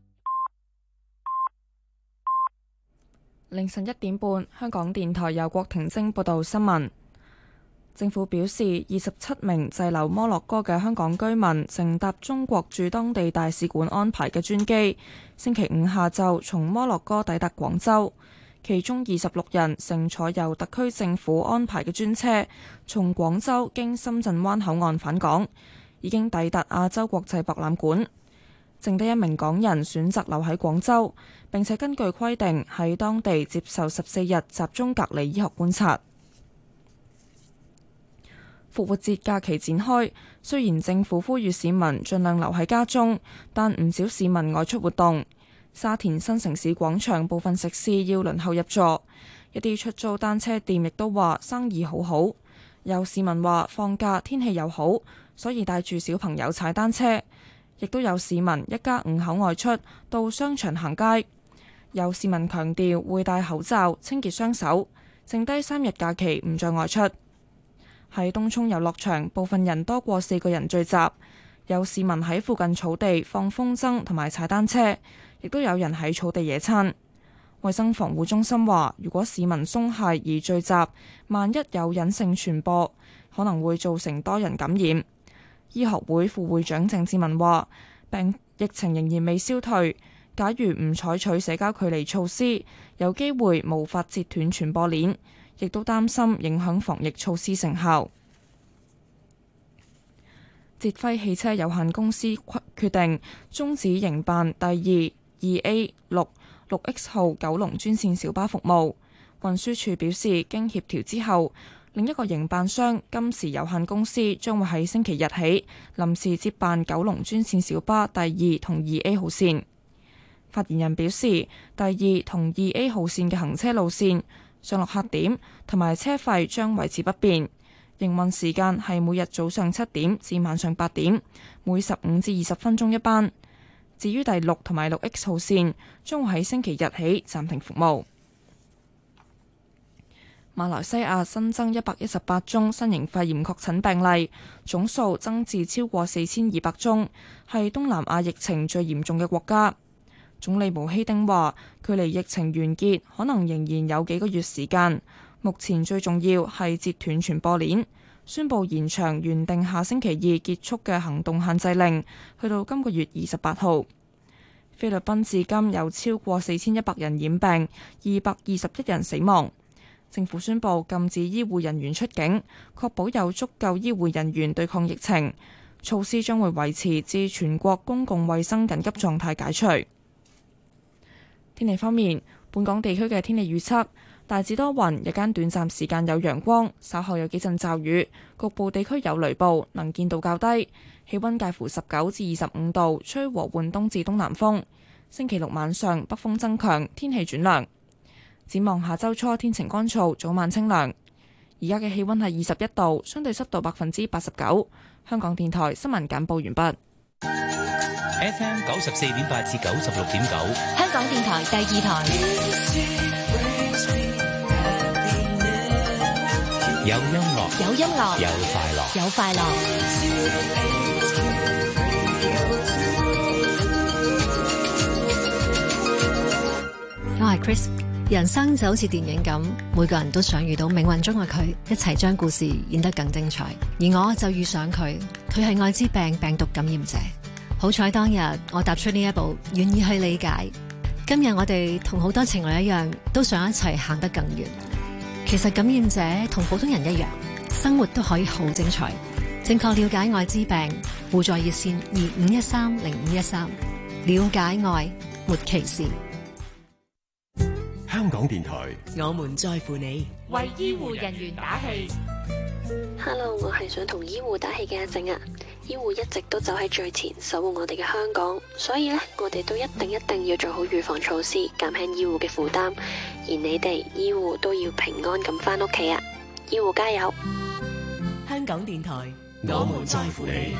凌晨1點半，香港電台由郭婷晶報道新聞。政府表示，27名滯留摩洛哥嘅香港居民乘搭中國駐當地大使館安排嘅專機，星期5下晝從摩洛哥抵達廣州。其中26人乘坐由特區政府安排嘅專車，從廣州經深圳灣口岸返港，已經抵達亞洲國際博覽館。剩低1名港人選擇留喺廣州，並且根據規定喺當地接受14日集中隔離醫學觀察。復活節假期展開，雖然政府呼籲市民盡量留喺家中，但唔少市民外出活動。沙田新城市廣場部分食肆要輪候入座，一啲出租單車店亦都話生意好好。有市民話放假天氣又好，所以帶住小朋友踩單車。亦都有市民一家5口外出到商場行街。有市民強調會戴口罩、清潔雙手，剩低3日假期唔再外出。喺東涌遊樂場，部分人多過4個人聚集，有市民喺附近草地放風箏同埋踩單車，亦都有人喺草地野餐。衛生防護中心話，如果市民鬆懈而聚集，萬一有隱性傳播，可能會造成多人感染。醫學會副會長鄭志文話，疫情仍然未消退，假如唔採取社交距離措施，有機會無法截斷傳播鏈，亦都擔心影響防疫措施成效。捷輝汽車有限公司決定終止營辦第2A6X 號九龍專線小巴服務。運輸署表示，經協調之後，另一個營辦商金時有限公司將會喺星期日起臨時接辦九龍專線小巴第2同 2A 號線。發言人表示，第2同 2A 號線嘅行車路線、上落客點同埋車費將維持不變，營運時間係每日早上7點至晚上8點，每15至20分鐘一班。至於第6同埋6X 號線，將會喺星期日起暫停服務。馬來西亞新增118宗新型肺炎確診病例，總數增至超過4200宗，係東南亞疫情最嚴重嘅國家。總理毛希丁話，距離疫情完結可能仍然有幾個月時間，目前最重要係截斷傳播鏈，宣布延長原定下星期2結束嘅行動限制令，去到今個月28號。菲律賓至今有超過4100人染病，221人死亡。政府宣布禁止醫護人員出境，確保有足夠醫護人員對抗疫情。措施將會維持至全國公共衛生緊急狀態解除。天氣方面，本港地區嘅天氣預測大致多雲，日間短暫時間有陽光，稍後有幾陣驟雨，局部地區有雷暴，能見度較低。氣溫介乎19至25度，吹和緩東至東南風。星期6晚上北風增強，天氣轉涼。展望下周初天晴乾燥，早晚清涼。而家嘅氣溫係21度，相對濕度89%。香港電台新聞簡報完畢。
FM 94.8至96.9，
香港電台第2台。
有音樂，
有音樂，
有快樂，
有快樂。我係 Chris， 人生就好似電影咁，每個人都想遇到命運中嘅佢，一齊將故事演得更精彩。而我就遇上佢，佢係愛滋病病毒感染者。好彩當日我踏出呢一步，願意去理解。今日我哋同好多情侶一樣，都想一齊行得更遠。其實感染者同普通人一樣，生活都可以好精彩。正確了解愛滋病，互助熱線25130513，了解愛，沒歧視。
香港電台，
我們在乎你，
為醫護人員打氣。
Hello， 我係想同醫護打氣嘅阿靜啊！醫護一直都走喺最前，守護我哋嘅香港，所以呢，我哋都一定要做好預防措施，減輕醫護嘅負擔。而你哋醫護都要平安咁返屋企啊！醫護加油！
香港電台，
我們在乎你。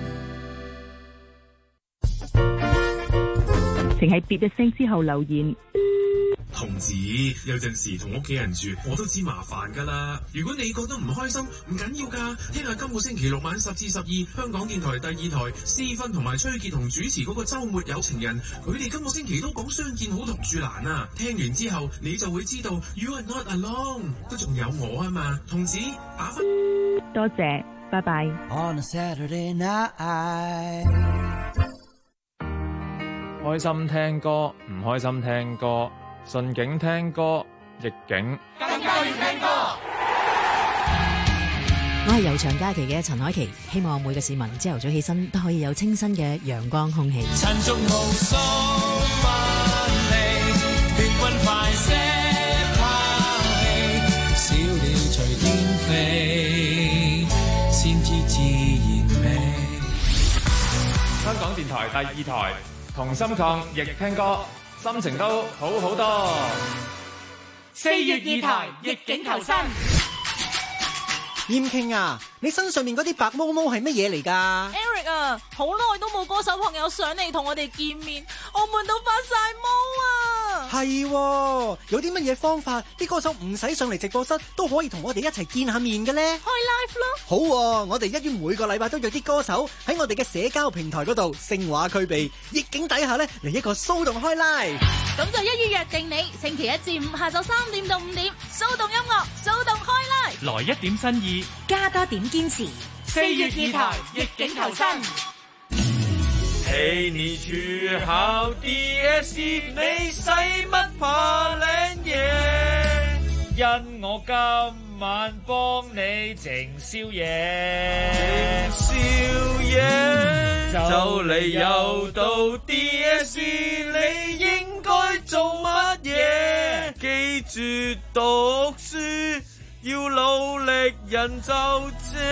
請喺嗶一聲之後留言。
同志，有陣時同屋企人住，我都知麻煩噶啦。如果你覺得唔開心，唔緊要噶，聽下今個星期六晚10至12，香港電台第2台，思芬同埋崔潔同主持嗰個週末有情人，佢哋今個星期都講相見好同住難啊。聽完之後，你就會知道 You are not alone， 都仲有我啊嘛。同志，打分。
多謝，拜拜。
On a Saturday night，
開心聽歌，唔開心聽歌。順境聽歌，逆境
更加要聽歌。
我係悠長假期嘅陳凱琪，希望每個市民朝頭早起身都可以有清新嘅陽光空氣。
陳續無數萬里，血運快些拋棄，小鳥隨天飛，先知自然美。
香港電台第2台，同心抗疫聽歌。心情都好好多。
4月2台逆境求生。
燕傾啊，你身上面嗰啲白毛毛係乜嘢嚟㗎
？Eric 啊，好耐都冇歌手朋友上嚟同我哋見面，我悶到發晒毛啊！
係，有啲乜嘢方法，啲歌手唔使上嚟直播室都可以同我哋一齊見下面嘅咧？
開 live 咯！
好喎，我哋一於每個禮拜都約啲歌手喺我哋嘅社交平台嗰度聲畫俱備，逆境底下咧嚟一個騷動開 live。
咁就一於約定你，星期1至5下晝3點到5點，騷動音樂，騷動開 live。
來一點新意，
加多點堅持。
4月2台逆境求生。
陪你去考 DSE， 你使乜怕領嘢？因我今晚幫你整宵夜，整宵夜就嚟又到 DSE， 你應該做乜嘢？記住讀書，要努力人就正。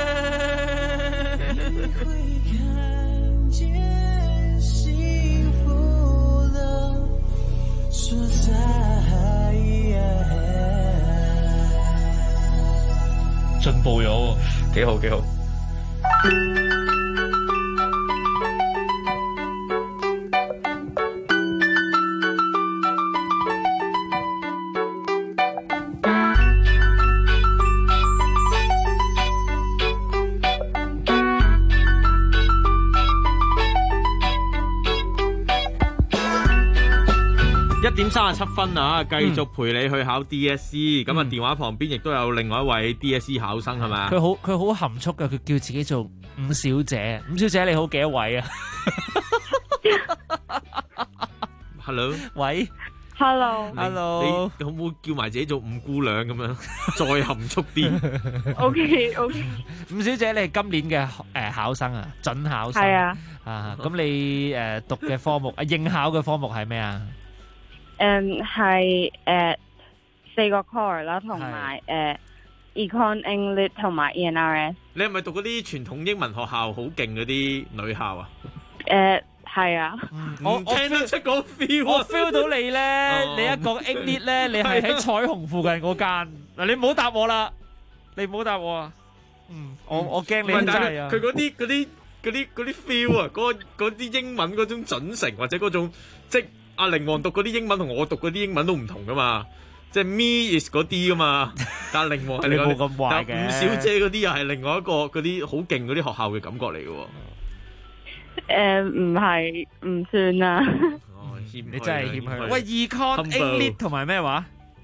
進步咗，幾好幾好。1:37分啊！繼續陪你去考 DSE，咁啊電話旁邊亦都有另外一位 DSE 考生係咪？
佢好含蓄㗎，佢叫自己做伍小姐。伍小姐你好，幾多位啊
？Hello， 喂
，Hello，
你可唔可以叫埋自己做伍姑娘咁樣，再含蓄啲
？OK，
伍小姐，你係今年嘅考生啊，準考生。
係
啊，咁你讀嘅科目應考嘅科目係咩啊？
係4個 core 啦，同埋Econ English 同埋 ENRS。
你係咪讀嗰啲傳統英文學校好勁嗰啲女校啊？
係啊。
我聽得出個 feel，
我 feel 到你咧，你一講 English 咧，你係喺彩虹附近嗰間。嗱，你唔好答我啦，你唔好答我啊。我驚你真係啊。
佢嗰啲 feel 啊，嗰啲英文嗰種準成或者嗰種即阿凌王讀嗰啲英文同我讀嗰啲英文都唔同噶嘛， 即係 Me is 嗰啲噶嘛，但係另外係
你冇咁壞嘅。
伍小姐嗰啲又係另外一個嗰啲好勁嗰啲學校嘅感覺嚟嘅喎。
唔係，唔算啦。
你真係謙虛。喂 ，Econ English 同埋咩話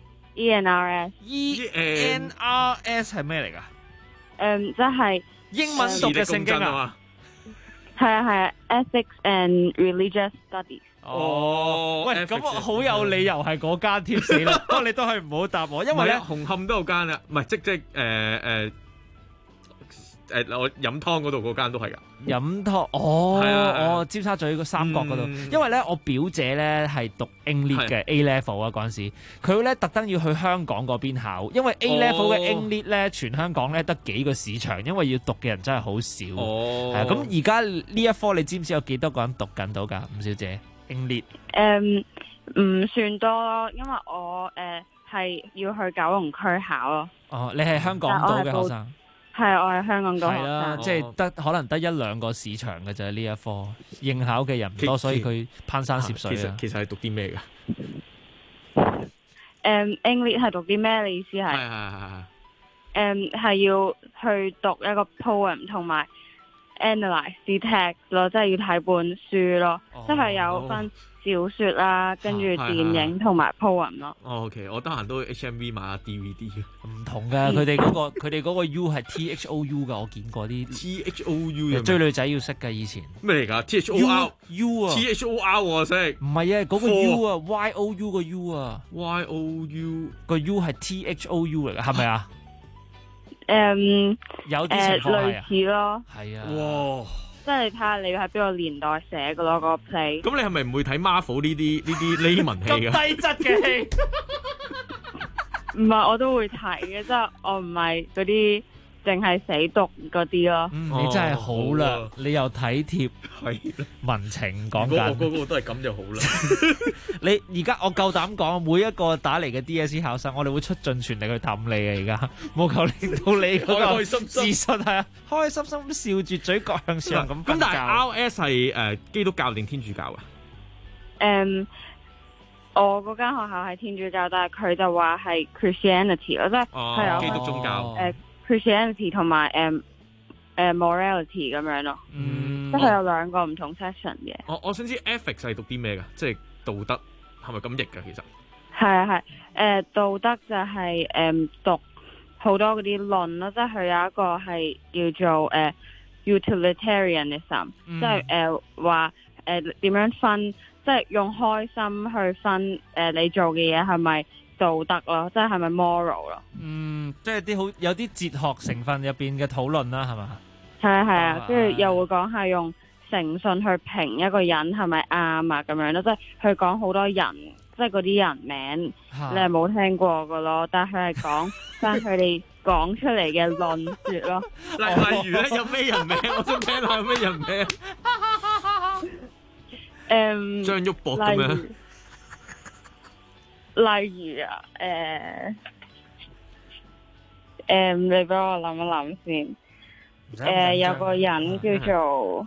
？ENRS 係咩嚟㗎？
即係
英文讀嘅聖經啊。
係啊 ，Ethics and Religious Studies。
哦，喂，咁好有理由係嗰間貼士啦。不過你都係唔好答我，因為咧
紅磡都有間啊，唔係即我飲湯嗰度嗰間都係㗎。
飲湯我尖沙咀個三角嗰度，因為咧我表姐咧係讀 English 嘅 A level 啊嗰陣時，佢咧特登要去香港嗰邊考，因為 A level 嘅 English 咧全香港咧得幾個市場，因為要讀嘅人真係好少。係啊，咁而家呢一科你知唔知有幾多個人讀緊到㗎？伍小姐 English
唔算多咯，因為我係要去九龍區考咯。
哦，你係香港島嘅學生。
係，我係香港島學生。係啦，
即係可能得一兩個市場嘅啫，呢一科應考嘅人唔多，所以佢攀山涉水啊。
其實係讀啲咩㗎
？English 係讀啲咩？你意思係？係要去讀一個 poem 同埋 analyse 啲 text 咯，即係要睇本書咯，即係有分小說啦，跟住電影同埋 poem 咯。
OK， 我得閒都 HMV 買下 DVD。
唔同㗎，佢哋嗰個 U 係 THOU 㗎，我見過啲
THOU
追女仔要識㗎以前。
咩嚟㗎 ？THOR
U 啊
，THOR 我識。
唔係啊，嗰個 U 啊 ，YOU 個 U 啊
，YOU
個 U 係 THOU 嚟㗎，係咪啊？有啲情況
類似咯。
係啊。
哇！
即係你睇下你喺邊個年代寫嘅咯，個 play。
咁你係咪唔會睇 Marvel 呢啲 layman 戲㗎？
咁低質嘅戲。
唔係，我都會睇嘅，即係我唔係嗰啲淨係死讀嗰啲咯。
你真係好啦，你又體貼，
係
文情講緊。
如果我個個都係咁就好啦。
你而家我夠膽講，每一個打嚟嘅 DSE 考生，我哋會出盡全力去氹你嘅。而家務求令到你嗰個自信係啊，開開心心笑住嘴角向上咁。
咁但係 RS 係基督教定天主教啊？
我嗰間學校係天主教，但係佢就話係 Christianity 咯，即係係有
基督宗教
Christianity 同埋morality 咁樣咯。即係有兩個唔同 section 嘅。
我想知 ethics 係讀啲咩㗎？即係道德係咪咁譯㗎？其實
係道德就係讀好多嗰啲論咯，即係佢有一個係叫做utilitarianism，即係話點樣分。即係用開心去分你做嘅嘢係咪道德咯，即係咪 moral 咯？
即係啲好有啲哲學成分入邊嘅討論啦，係嘛？
係啊，跟住又會講係用誠信去評一個人係咪啱啊咁樣咯，即係佢講好多人，即係嗰啲人名你係冇聽過㗎咯，但係佢係講翻佢哋講出嚟嘅論説咯。
例如咧，有咩人名？我想聽下有咩人名。張旭博咁樣，
例如啊，你俾我諗一諗先。有個人叫做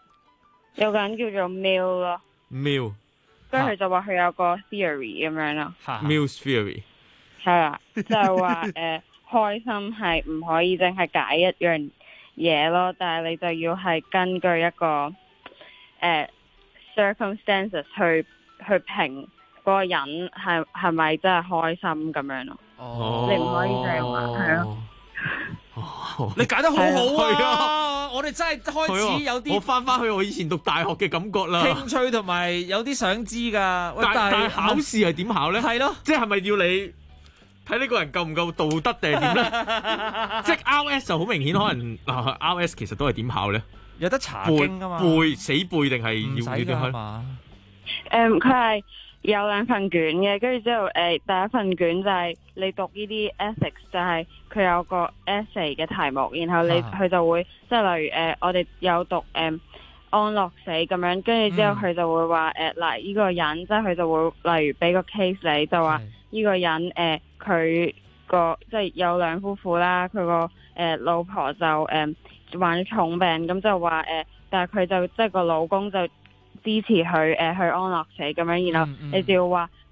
Mill 咯
，Mill，
跟住佢就話佢有個 theory 咁樣咯
，Mill's theory，
係啊，就係話開心係唔可以淨係解一樣嘢咯，但係你就要係根據一個circumstances 去評嗰個人係咪真係開心咁樣咯？你唔可以就係話係咯。
你解得好好啊！我哋真係開始有啲，
我翻去我以前讀大學嘅感覺啦。
興趣同埋有啲想知㗎。
但係考試係點考咧？
係咯，
即係咪要你睇呢個人夠唔夠道德定係點咧？即係 RS 就好明顯，可能RS 其實都係點考咧？
有得查經㗎嘛？
背死背定係要點去？
佢係有兩份卷嘅，跟住之後第一份卷就係你讀呢啲 ethics， 就係佢有個 essay 嘅題目，然後佢就會即係例如我哋有讀安樂死咁樣，跟住之後佢就會話嗱呢個人，即係佢就會例如俾個 case 你，就話呢個人佢個即係有兩夫婦啦，佢個老婆就患咗重病，咁就話但係佢就即係個老公就支持佢去安樂死咁樣，然後你就要話咁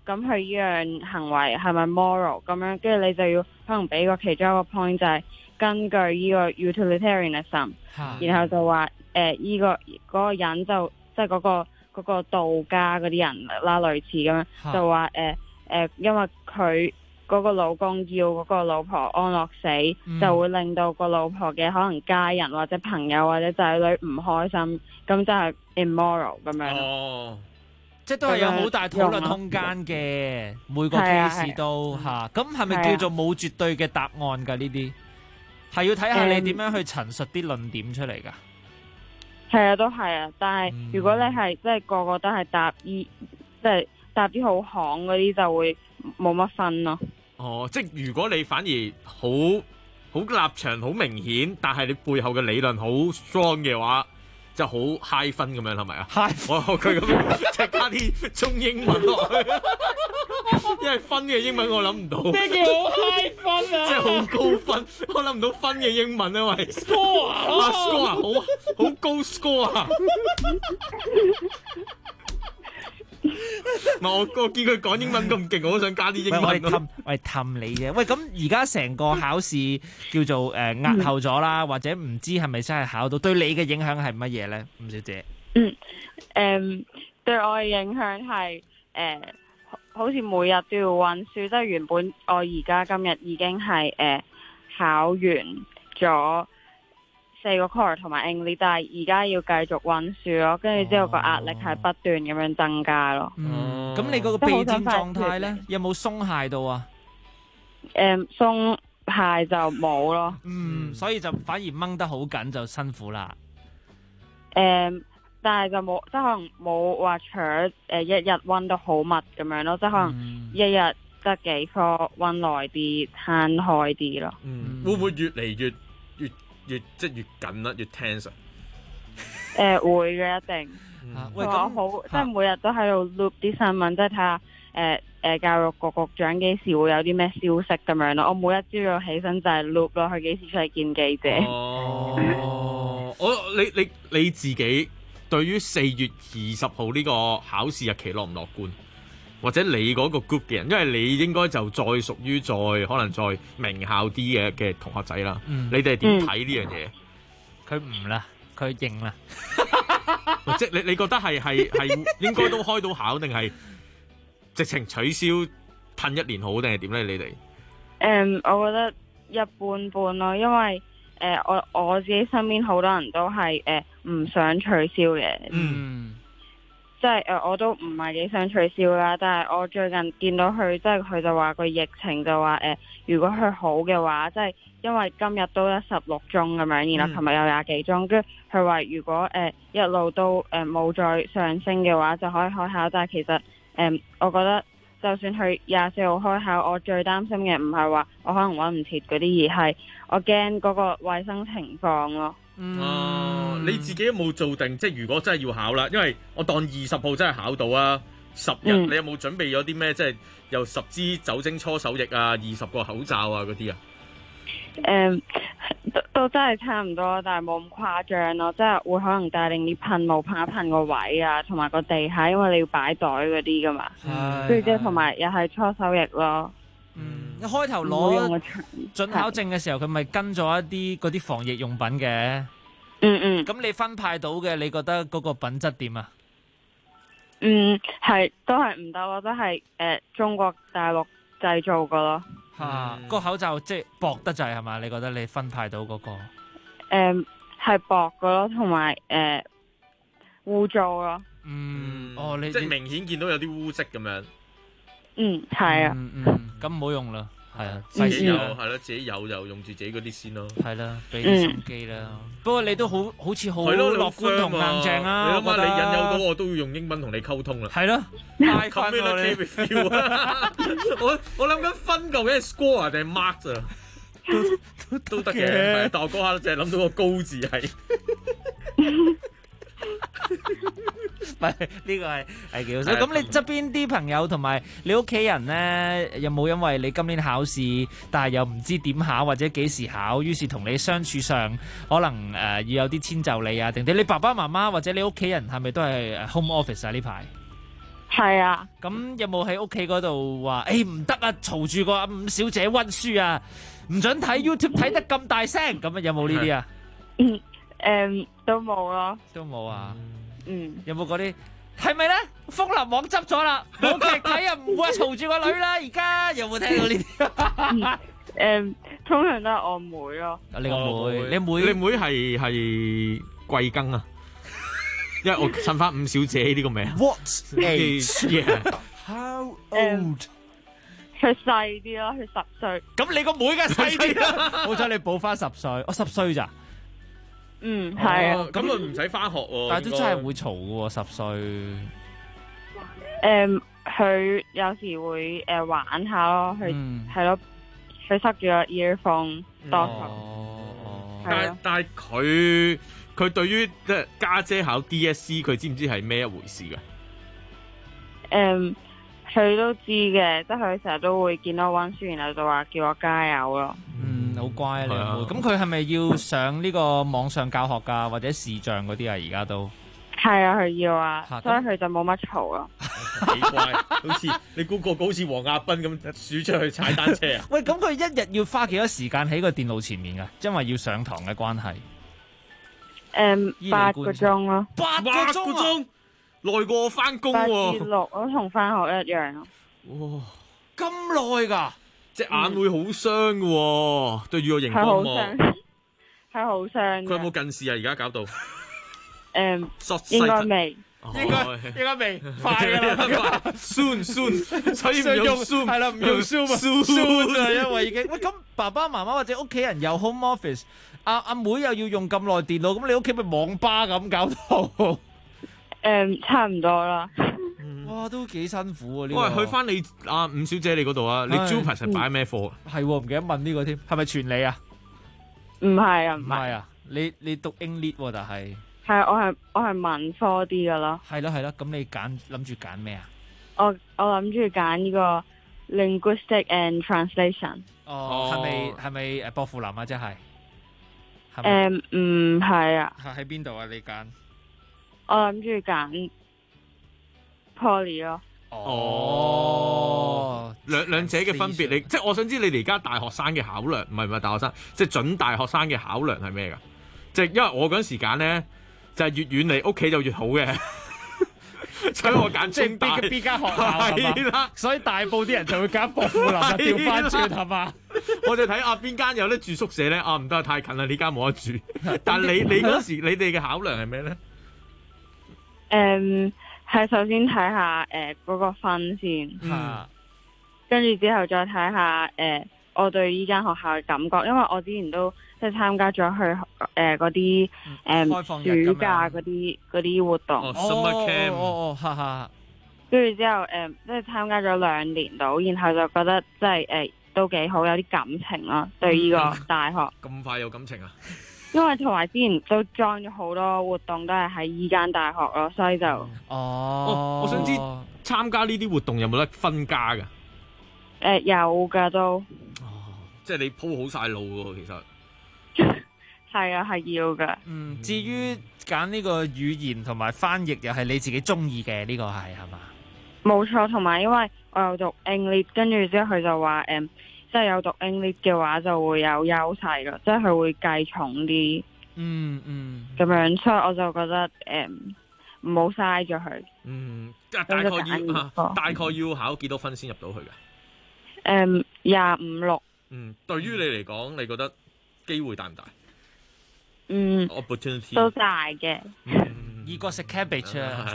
咁佢呢樣行為係咪 moral 咁樣，跟住你就要可能俾個其中一個 point 就係根據呢個 utilitarianism，然後就話呢個嗰個人就即係嗰個道家嗰啲人啦，類似咁樣就話因為佢嗰個老公要嗰個老婆安樂死，就會令到個老婆嘅可能家人或者朋友或者仔女唔開心，咁就係 immoral 咁樣。
哦，即係都係有好大討論空間嘅，每個 case 都嚇。咁係咪叫做冇絕對嘅答案㗎？呢啲係要睇下你點樣去陳述啲論點出嚟㗎。
係啊，都係啊。但係如果你係即係個個都係即係答啲好行嗰啲，就會冇乜分咯。
哦，即係如果你反而好立場好明顯，但係你背後嘅理論好 strong 嘅話，就好 high 分咁樣，係咪啊 ？high 我佢咁即係加啲中英文落去，因為分嘅英文我諗唔到。
咩叫好 high 分啊？
即係好高分，我諗唔到分嘅英文啊，喂 score 啊 score 啊，好高 score 啊！我見佢講英文咁勁，我都想加啲英文。
我係氹你啫。喂，咁而家成個考試叫做押後咗啦，或者唔知係咪真係考到？對你嘅影響係乜嘢咧，吳小姐？
對我嘅影響係好似每日都要溫書，即係原本我而家今日已經係考完咗4個 core 同埋 English， 但係而家要繼續溫書咯，跟住之後個壓力係不斷咁樣增加咯。
咁你嗰個備戰狀態咧，有冇鬆懈到啊？
鬆懈就冇咯。
所以就反而掹得好緊，就辛苦啦。
但係就冇，即係可能冇話搶一日溫到好密咁樣咯，即係可能一日得幾科溫耐啲，攤開啲咯。
會唔會越嚟越即係越緊啦，越 tense 啊？
會嘅一定。喂，我好即係每日都喺度 loop 啲新聞，即係睇下教育局局長幾時會有啲咩消息咁樣咯。我每一朝早起身就係 loop 咯，佢幾時出嚟見記者。
你自己對於4月20號呢個考試日期樂唔樂觀？或者你嗰個 group 嘅人，因為你應該就再屬於可能再名校啲嘅同學仔啦。你哋係點睇呢樣嘢？
佢唔啦，佢認啦。
即係你覺得係應該都開到考，定係直情取消褪1年好，定係點咧？你哋？
我覺得一般般咯，因為我自己身邊好多人都係唔想取消嘅。即係我都唔係幾想取消啦，但係我最近見到佢，即係佢就話個疫情就話如果佢好嘅話，即係因為今日都得16宗咁樣，然後琴日有20幾宗，跟住佢話如果一路都冇再上升嘅話，就可以開考。但係其實我覺得就算佢24號開考，我最擔心嘅唔係話我可能搵唔切嗰啲，而係我驚嗰個衛生情況咯。
你自己有冇做定？即係如果真係要考啦，因為我當20號真係考到啊，10日你有冇準備咗啲咩？即係有10支酒精搓手液啊，20個口罩啊嗰啲啊？
都真係差唔多，但係冇咁誇張咯。即係會可能帶定啲噴霧噴一噴個位啊，同埋個地下，因為你要擺袋嗰啲噶嘛。跟住之後同埋又係搓手液咯。
一開頭攞准考證嘅時候，佢咪跟咗一啲嗰啲防疫用品嘅。咁你分派到嘅，你覺得嗰個品質點啊？
係都係唔得咯，都係中國大陸製造噶咯。
個口罩即係薄得滯係嘛？你覺得你分派到嗰個？
係薄噶咯，同埋污糟咯。
你即係明顯見到有啲污漬咁樣。
係啊。
咁唔好用啦。係啊，
自己有係咯，自己有就用住自己嗰啲先咯。
係啦，俾啲心機啦。不過你都好似好樂觀同硬淨啊！
你諗下，你引誘到我都要用英文同你溝通啦。
係咯，
太分啦你。我諗緊分究竟係 score 定係 mark 啊？都得嘅，但我嗰下淨係諗到個高字係。
唔係呢個係幾好笑。咁你側邊啲朋友同埋你屋企人咧，有冇因為你今年考試，但係又唔知點考或者幾時考，於是同你相處上可能要有啲遷就你啊？定你爸爸媽媽或者你屋企人係咪都係 home office 啊？呢排
係啊。
咁有冇喺屋企嗰度話唔得啊，嘈住個伍小姐溫書啊，唔准睇 YouTube 睇得咁大聲，咁有冇呢啲啊？
都冇咯。
都冇啊。有冇嗰啲？係咪咧？風林網執咗啦，冇劇睇啊，唔會話嘈住個女啦。而家有冇聽到呢啲？
通常都係我妹咯。
你個妹，你
妹係貴庚啊？因為我襯翻伍小姐呢個名。
What age? How old?
佢細啲咯，佢10歲。
咁你個妹梗係細啲啦。好彩你補翻10歲，我10歲咋？
係啊。
咁佢唔使翻學喎。
但係都真係會嘈嘅喎，10歲。
佢有時會玩下咯，佢係咯，佢塞住個 earphone 多數。
但係佢對於即係家姐考 DSE， 佢知唔知係咩一回事嘅？
佢都知嘅，即係佢成日都會見到溫書，然後就話叫我加油咯。
好乖啊你妹。咁佢係咪要上呢個網上教學㗎，或者視像嗰啲啊？而家都
係啊，佢要啊，所以佢就冇乜嘈咯。
幾乖，好似你估個好似黃亞斌咁鼠出去踩單車啊？
喂，咁佢一日要花幾多時間喺個電腦前面㗎？因為要上堂嘅關係。
8個鐘咯。
8個鐘，
耐過我翻工喎。
8至6，我同翻學一樣咯。
哇，
咁耐㗎？
隻眼會好傷嘅喎，對住個熒光幕。
係好傷。
佢有冇近視啊？而家搞到？
應該未。
應該未，快㗎啦。
soon，所以唔用 soon，
係啦，唔用 soon 啊，因為已經。喂，咁爸爸媽媽或者屋企人有 home office， 阿妹又要用咁耐電腦，咁你屋企咪網吧咁搞到？
差唔多啦。
哇，都幾辛苦喎呢
個。喂，去翻你伍小姐你嗰度啊，你 Jupas 係擺咩課？
係唔記得問呢個添，係咪全理啊？
唔係啊，
唔係啊，你讀 English 喎，但係。
係我係文科啲噶咯。
係咯，咁你諗住揀咩啊？
我諗住揀呢個 linguistic and translation。
係咪薄扶林啊？即係。
唔係啊。
喺邊度啊？你揀？
我諗住揀 Poly 咯。
兩者嘅分別，你即係我想知你哋而家大學生嘅考量，唔係大學生，即係準大學生嘅考量係咩噶？即係因為我嗰陣時揀咧。就係越遠離屋企就越好嘅，所以我揀中大。
即係邊間學校係嘛？所以大埔啲人就會揀薄扶林啊，調翻轉係嘛？
我就睇邊間有得住宿舍咧，唔得太近啦，呢間冇得住。但係你嗰時你哋嘅考量係咩咧？
係首先睇下嗰個分先，跟住之後再睇下我對呢間學校嘅感覺，因為我之前都即係參加咗去嗰啲暑假嗰啲活動。
Summer camp。
哈哈。
跟住之後即係參加咗2年度，然後就覺得即係都幾好，有啲感情咯，對呢個大學。
咁快有感情啊？
因為同埋之前都 join 咗好多活動，都係喺依間大學咯，所以就
我想知參加呢啲活動有冇得分家㗎？
有噶都。
即係你鋪好晒路喎，其實。
係啊，係要噶。
至於揀呢個語言同埋翻譯，又係你自己中意嘅，呢個係嘛？
冇錯，同埋因為我有讀 English， 跟住之後佢就話即係有讀 English 嘅話就會有優勢咯，即係佢會計重啲。咁樣，所以我就覺得唔好嘥咗佢。
大概要考幾多分先入到去嘅
？25、6。
對於你嚟講，你覺得機會大唔大？Opportunity
都大嘅。
二個食 cabbage 啊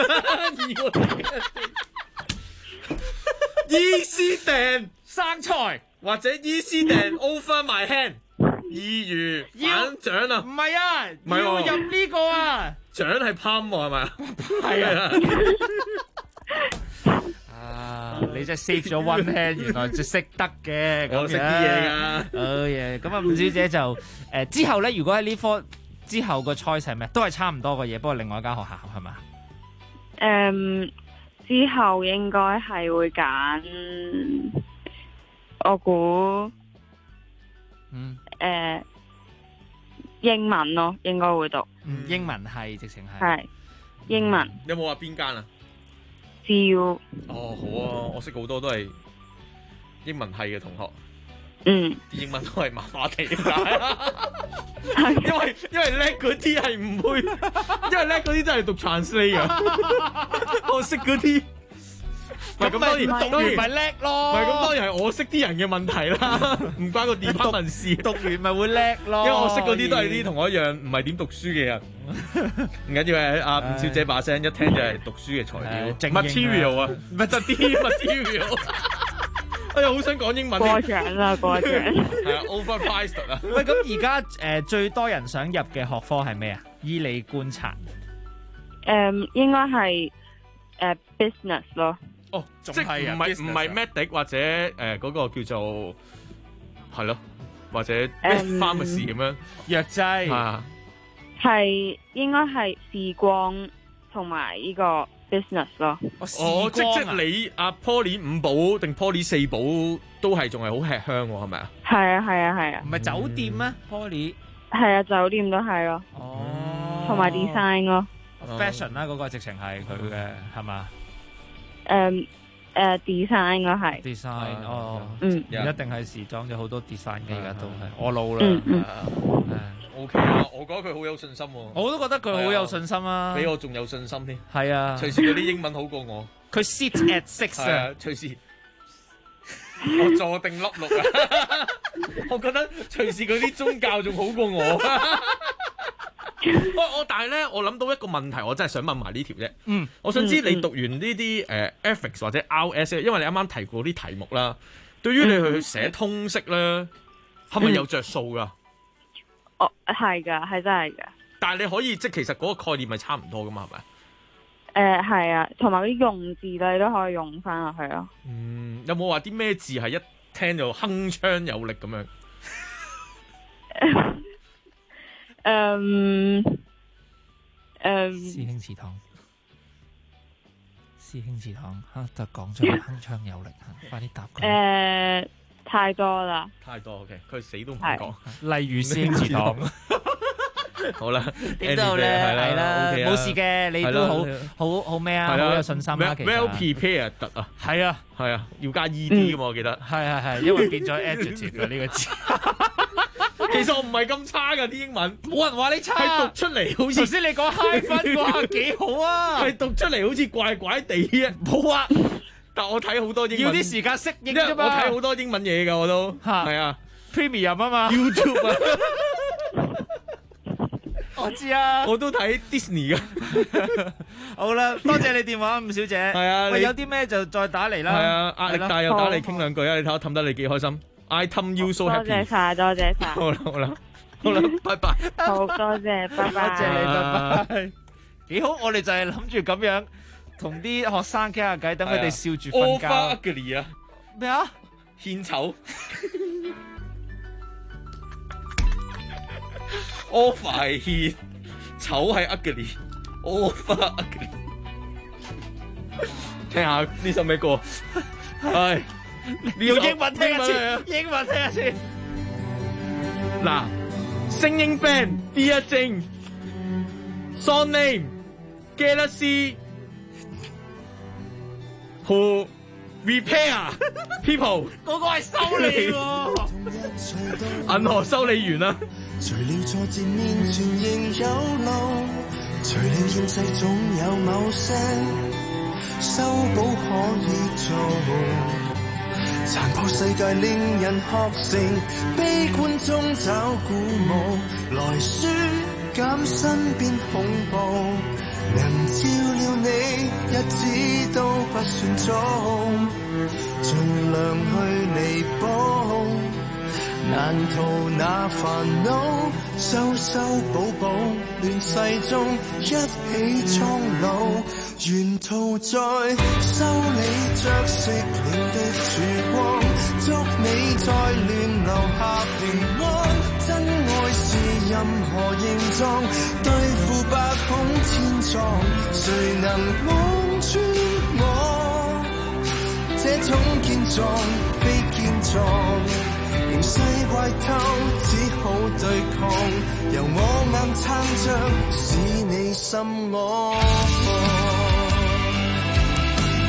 ！Easy 訂生菜或者 easy 訂 over my hand， 意如反獎啊！
唔係啊，要入呢個啊！
獎係 palm 係咪啊？
係啊！你真係 save 咗 one hand， 原來就識得嘅，
我識啲嘢㗎。
咁啊，伍小姐就之後咧，如果喺呢科之後個 choice 係咩？都係差唔多嘅嘢，不過另外一間學校係嘛？
之後應該係會揀，我估英文咯，應該會讀。
英文係直情係。
係英文。
有冇話邊間啊？
招。
哦，好啊，我識好多都係英文系嘅同學。
啲
英文都係麻麻地㗎，因為叻嗰啲係唔會，因為叻嗰啲真係讀 translate 㗎。我識嗰啲，唔係咁當然
咪叻咯。
唔係咁當然係我識啲人嘅問題啦，唔關個 department事。
讀完咪會叻咯。
因為我識嗰啲都係啲同我一樣唔係點讀書嘅人。唔緊要嘅，阿伍小姐把聲一聽就係讀書嘅材料。material 啊，唔係就啲 material。我又好想講英文。
過獎啦，過獎。
係啊 ，overpriced 啊。
喂，咁而家最多人想入嘅學科係咩啊？依你觀察。
應該係business 咯。
哦，即係唔係 medic 或者嗰個叫做係咯，或者 pharmacy 咁樣
藥劑。
係應該係視光同埋呢個 business 咯。
即你阿 Poly 5寶定 Poly 4寶都係仲係好吃香喎，係咪啊？
係啊。
唔係酒店咩 Poly？
係啊，酒店都係咯。
哦，
同埋 design 咯。
fashion 啦，嗰個直情係佢嘅係嘛
？design 咯係。
design
唔
一定係時裝，有好多 design 嘅而家都係。我老啦。
OK 啊，我覺得佢好有信心喎。
我都覺得佢好有信心啊，
比我仲有信心添。
係啊，
隨時嗰啲英文好過我。
佢 sit at 6啊，
隨時我坐定粒六啊。我覺得隨時嗰啲宗教仲好過我。但係咧，我諗到一個問題，我真係想問埋呢條啫。我想知你讀完呢啲ethics 或者 RS， 因為你啱啱提過啲題目啦，對於你去寫通識咧，係咪有着數噶？
係噶，係真係噶。
但係你可以即係其實嗰個概念係差唔多噶嘛，係咪？
係啊，同埋啲用字你都可以用翻落去咯。
有冇話啲咩字係一聽就鏗鏘有力咁樣？
師兄祠堂，師兄祠堂，就講出鏗鏘有力，快啲答佢。
太多啦，
太多 OK， 佢死都唔講。
例如師兄祠堂，
好啦，
點都好咧，係啦，冇事嘅，你都好咩啊？好有信心啊，其實。
Well prepared 啊，
係啊，
要加 ED 噶嘛，我記得。
係，因為變咗 adjective 嘅呢個字。
其實我唔係咁差噶啲英文，
冇人話你差，
係讀出嚟好似。
頭先你講 high 分哇，幾好啊！
係讀出嚟好似怪怪地啊，
冇啊！
但我睇好多英文，
要啲時間適應啫嘛。
我睇好多英文嘢噶，我都係啊
，Premium 啊嘛
，YouTube 啊，
我知啊，
我都睇 Disney 噶。
好啦，多謝你電話，伍小姐。係啊，喂，有啲咩就再打嚟啦。係
啊，壓力大又打嚟傾兩句啊！你睇我氹得你幾開心 ，I 氹 you so happy。
多謝晒，多謝晒。
好啦，拜拜。
好多謝，拜拜。
多謝你，拜拜。幾好，我哋就係諗住咁樣。同啲學生傾下偈，等佢哋笑住瞓覺。
Over ugly 啊！
咩啊？
獻醜。Over 係獻，醜係 ugly。Over ugly。聽下呢首咩歌？係
用英文聽一次，英文聽一次。
嗱，星英 band Dear Jane Song Name Galaxy。Who repair people？
嗰個係修理喎，
銀河修理員啊！
除了挫折面前仍有路，除了現世總有某些修補可以做，殘破世界令人學成悲觀中找鼓舞，來舒減身邊恐怖。能照料你日子都不算早，盡量去彌補，難逃那煩惱，修修補補，亂世中一起蒼老，沿途在修理着熄了的曙光，祝你在亂留下平安。真愛是任何形狀，對付百孔千瘡，誰能望穿我這種健壯非健壯？形勢怪偷，只好對抗，由我硬撐着，使你心安。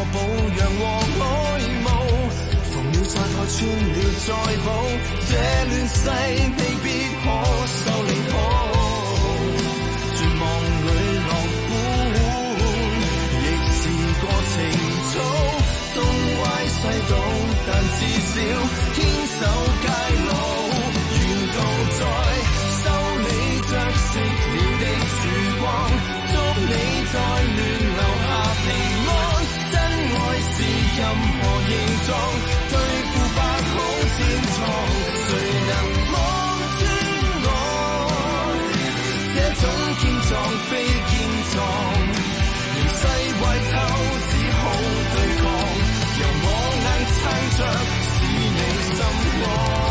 保養和愛慕，縫了再破穿了再補，這亂世未必可受離譜。絕望裏樂觀，亦是過程操，東歪西倒，但至少牽手偕老。願告在修理着熄了的曙光，祝你在亂留下平安。真愛是任何形狀，對付百孔千瘡，誰能望穿我？這種堅壯非堅壯，形勢壞透只好對抗，由我硬撐着，使你心安。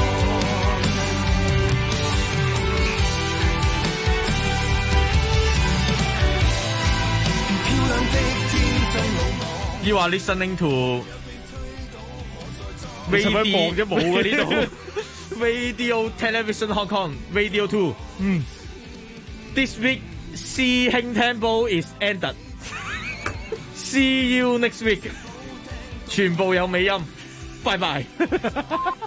You are listening to Radio Television Hong Kong Radio 2。This week C 興 Temple is ended。See you next week。全部有美音，拜拜。